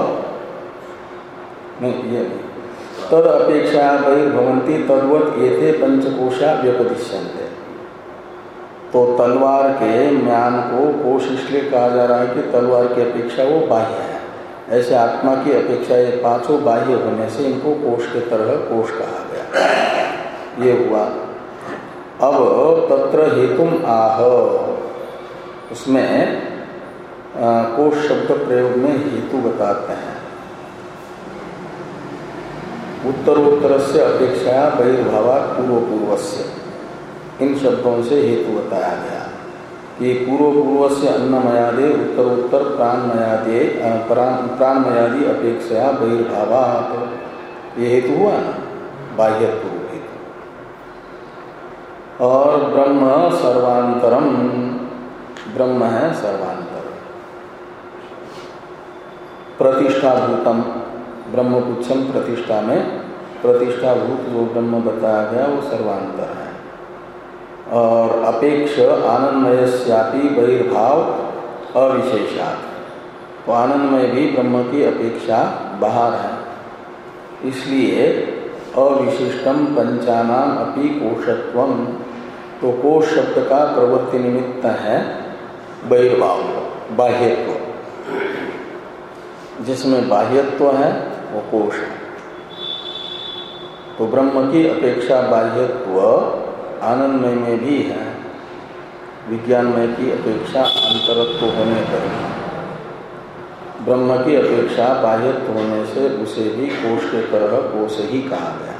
नहीं ये तद अपेक्षा बहिर्भवन्ति तद्वत् एते पंचकोशा व्यपदिश्यन्ते। तो तलवार के म्यान को कोश इसलिए कहा जा रहा है कि तलवार की अपेक्षा वो बाह्य है, ऐसे आत्मा की अपेक्षा ये पांचों बाह्य होने से इनको कोश के तरह कोश कहा गया। ये हुआ। अब तत्र हेतुम आह, उसमें आ, कोश शब्द प्रयोग में हेतु बताते हैं। उत्तरोत्तर से अपेक्षा बहिर्भावात् पूर्व पूर्वस्य, इन शब्दों से हेतु बताया गया कि पूर्व पूर्व से अन्नमयादे उत्तरोत्तर प्राणमयादे प्राणमयादि अपेक्षा बहिर्भावात्, ये हेतु हुआ ना, बाह्यत्व हेतु। और ब्रह्म सर्वांतरम, ब्रह्म है सर्वांतर। प्रतिष्ठाभूतम, ब्रह्मपुच्छम प्रतिष्ठा में प्रतिष्ठाभूत जो ब्रह्म बताया गया वो सर्वांतर है। और अपेक्ष आनंदमयस्यापि बहिर्भाव अविशेषात्, तो आनंदमय भी ब्रह्म की अपेक्षा बाहर है, इसलिए अविशिष्टम पंचानाम अपि कोशत्वम, तो कोश शब्द का प्रवृत्ति निमित्त है बहिर्भाव, बाह्यत्व। जिसमें बाह्यत्व है वो कोश है। तो ब्रह्म की अपेक्षा बाह्यत्व आनंदमय में भी है, विज्ञानमय की अपेक्षा अंतरत्व होने पर ब्रह्म की अपेक्षा बाह्यत्व होने से उसे भी कोश के तरह कोश ही कहा गया।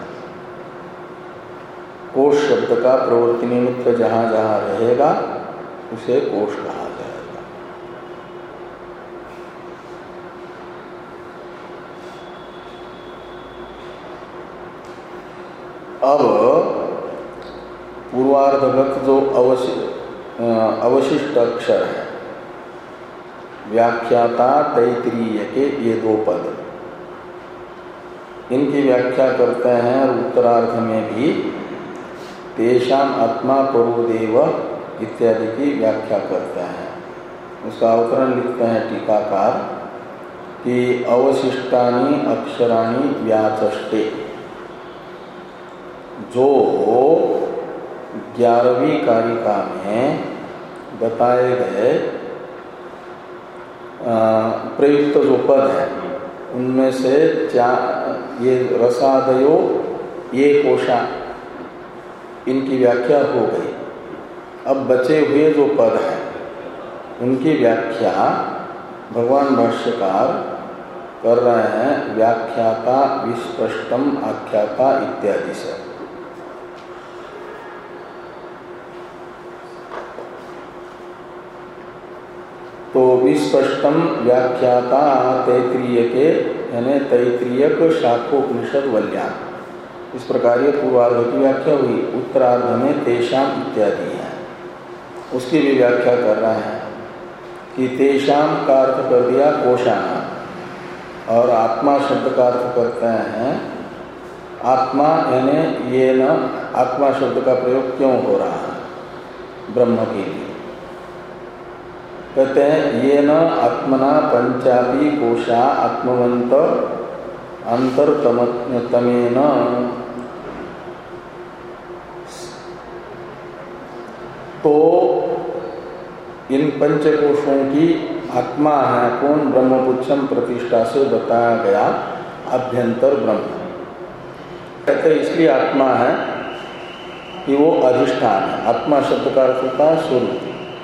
कोश शब्द का प्रवृत्ति निमित्त जहाँ जहाँ रहेगा उसे कोश कहा जाएगा। अब पूर्वार्धगत जो अवशिष्ट अक्षर है, व्याख्याता तैत्तिरीय के ये दो पद, इनकी व्याख्या करते हैं और उत्तरार्ध में भी तेषाम आत्मा परोदेव इत्यादि की व्याख्या करते हैं। उसका अवतरण लिखते हैं टीकाकार कि अवशिष्टानि अक्षराणि व्याचष्टे, जो ग्यारहवीं कारिका में बताए गए प्रयुक्त जो पद है उनमें से चार ये रसादयो ये कोशा, इनकी व्याख्या हो गई। अब बचे हुए जो पद हैं उनकी व्याख्या भगवान भाष्यकार कर रहे हैं व्याख्याता विस्पष्टम आख्याता इत्यादि से। तो विस्पष्टम व्याख्याता तैत्तिरीय के यानी तैत्तिरीयक शाखोपनिषद वल्यान, इस प्रकार ये पूर्वार्ध की व्याख्या हुई। उत्तरार्ध में तेषाम इत्यादि है, उसकी भी व्याख्या कर रहे हैं कि तेषाम का अर्थ कर दिया कोशाना, और आत्मा शब्द का अर्थ करते हैं आत्मा, यानी ये न आत्मा शब्द का प्रयोग क्यों हो रहा है ब्रह्म के लिए। कहते हैं ये न आत्मना पंचापी कोशा आत्मवंत अंतरतमेन, तो इन पंचकोशों की आत्मा है कौन, ब्रह्मपुच्छम प्रतिष्ठा से बताया गया अभ्यंतर ब्रह्म। कहते इसलिए आत्मा है कि वो अधिष्ठान है। आत्मा शब्द का अर्थ होता है स्वरूप।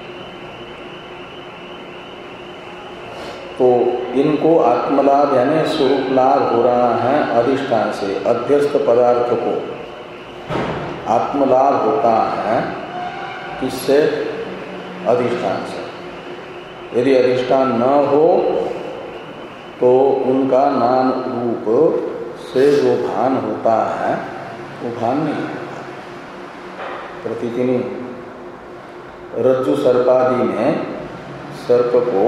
तो इनको आत्मलाभ यानी स्वरूप लाभ हो रहा है अधिष्ठान से। अध्यस्त पदार्थ को आत्मलाभ होता है किससे, अधिष्ठान से। यदि अधिष्ठान न हो तो उनका नाम रूप से जो भान होता है वो भान नहीं होता। प्रतिदिन रज्जु सर्पादि में सर्प को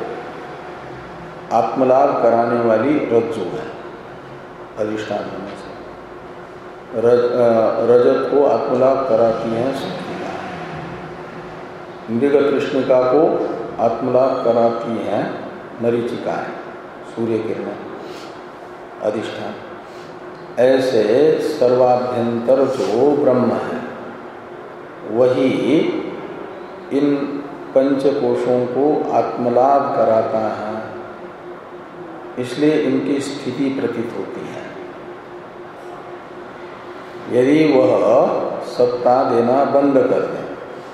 आत्मलाभ कराने वाली रज्जु है अधिष्ठान होने से। रज, रजत को आत्मलाभ कराती है सुक्तिका, मृग कृष्णिका को आत्मलाभ कराती हैं मरीचिकाएं, सूर्य किरणें, अधिष्ठान। ऐसे सर्वाभ्यंतर जो ब्रह्म है वही इन पंचकोशों को आत्मलाभ कराता है, इसलिए इनकी स्थिति प्रतीत होती है। यदि वह सत्ता देना बंद कर दे,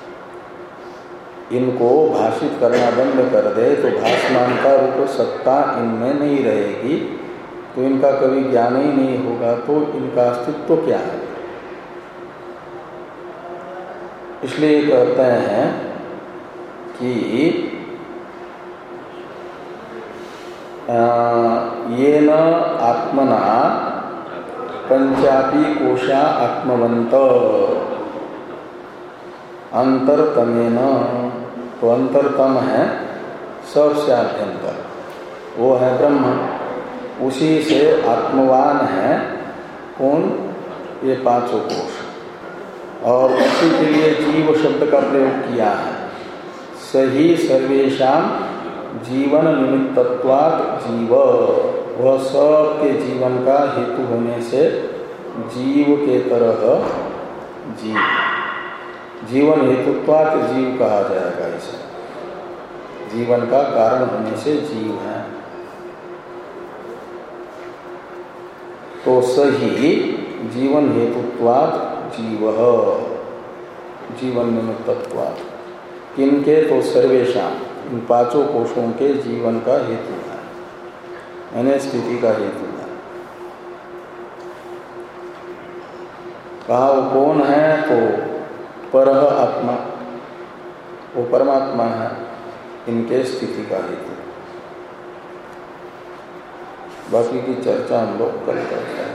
इनको भाषित करना बंद कर दे, तो भासमान का रूप सत्ता इनमें नहीं रहेगी, तो इनका कभी ज्ञान ही नहीं होगा, तो इनका अस्तित्व क्या है। इसलिए कहते हैं कि ये न आत्मना पंचापी कोशा आत्मवंत अंतरतमेन, तो अंतरतम है सबसे आभ्यंतर, वो है ब्रह्म, उसी से आत्मवान है कौन, ये पांचों कोश, और उसी के लिए जीव शब्द का प्रयोग किया है। सही सर्वेशाम जीवन निमित्तत्वात् जीव, वह सब के जीवन का हेतु होने से जीव के तरह जीव, जीवन हेतुत्वात् जीव कहा जाएगा इसे, जीवन का कारण होने से जीव है। तो सही जीवन हेतुत्वात् जीव, जीवन निमित्तत्वात्, किनके, तो सर्वेशाम, इन पांचों कोशों के जीवन का हेतु है, यानी स्थिति का हेतु है। कहा वो कौन है, तो परह आत्मा, वो परमात्मा है, इनके स्थिति का हेतु। बाकी की चर्चा हम लोग कल करते हैं।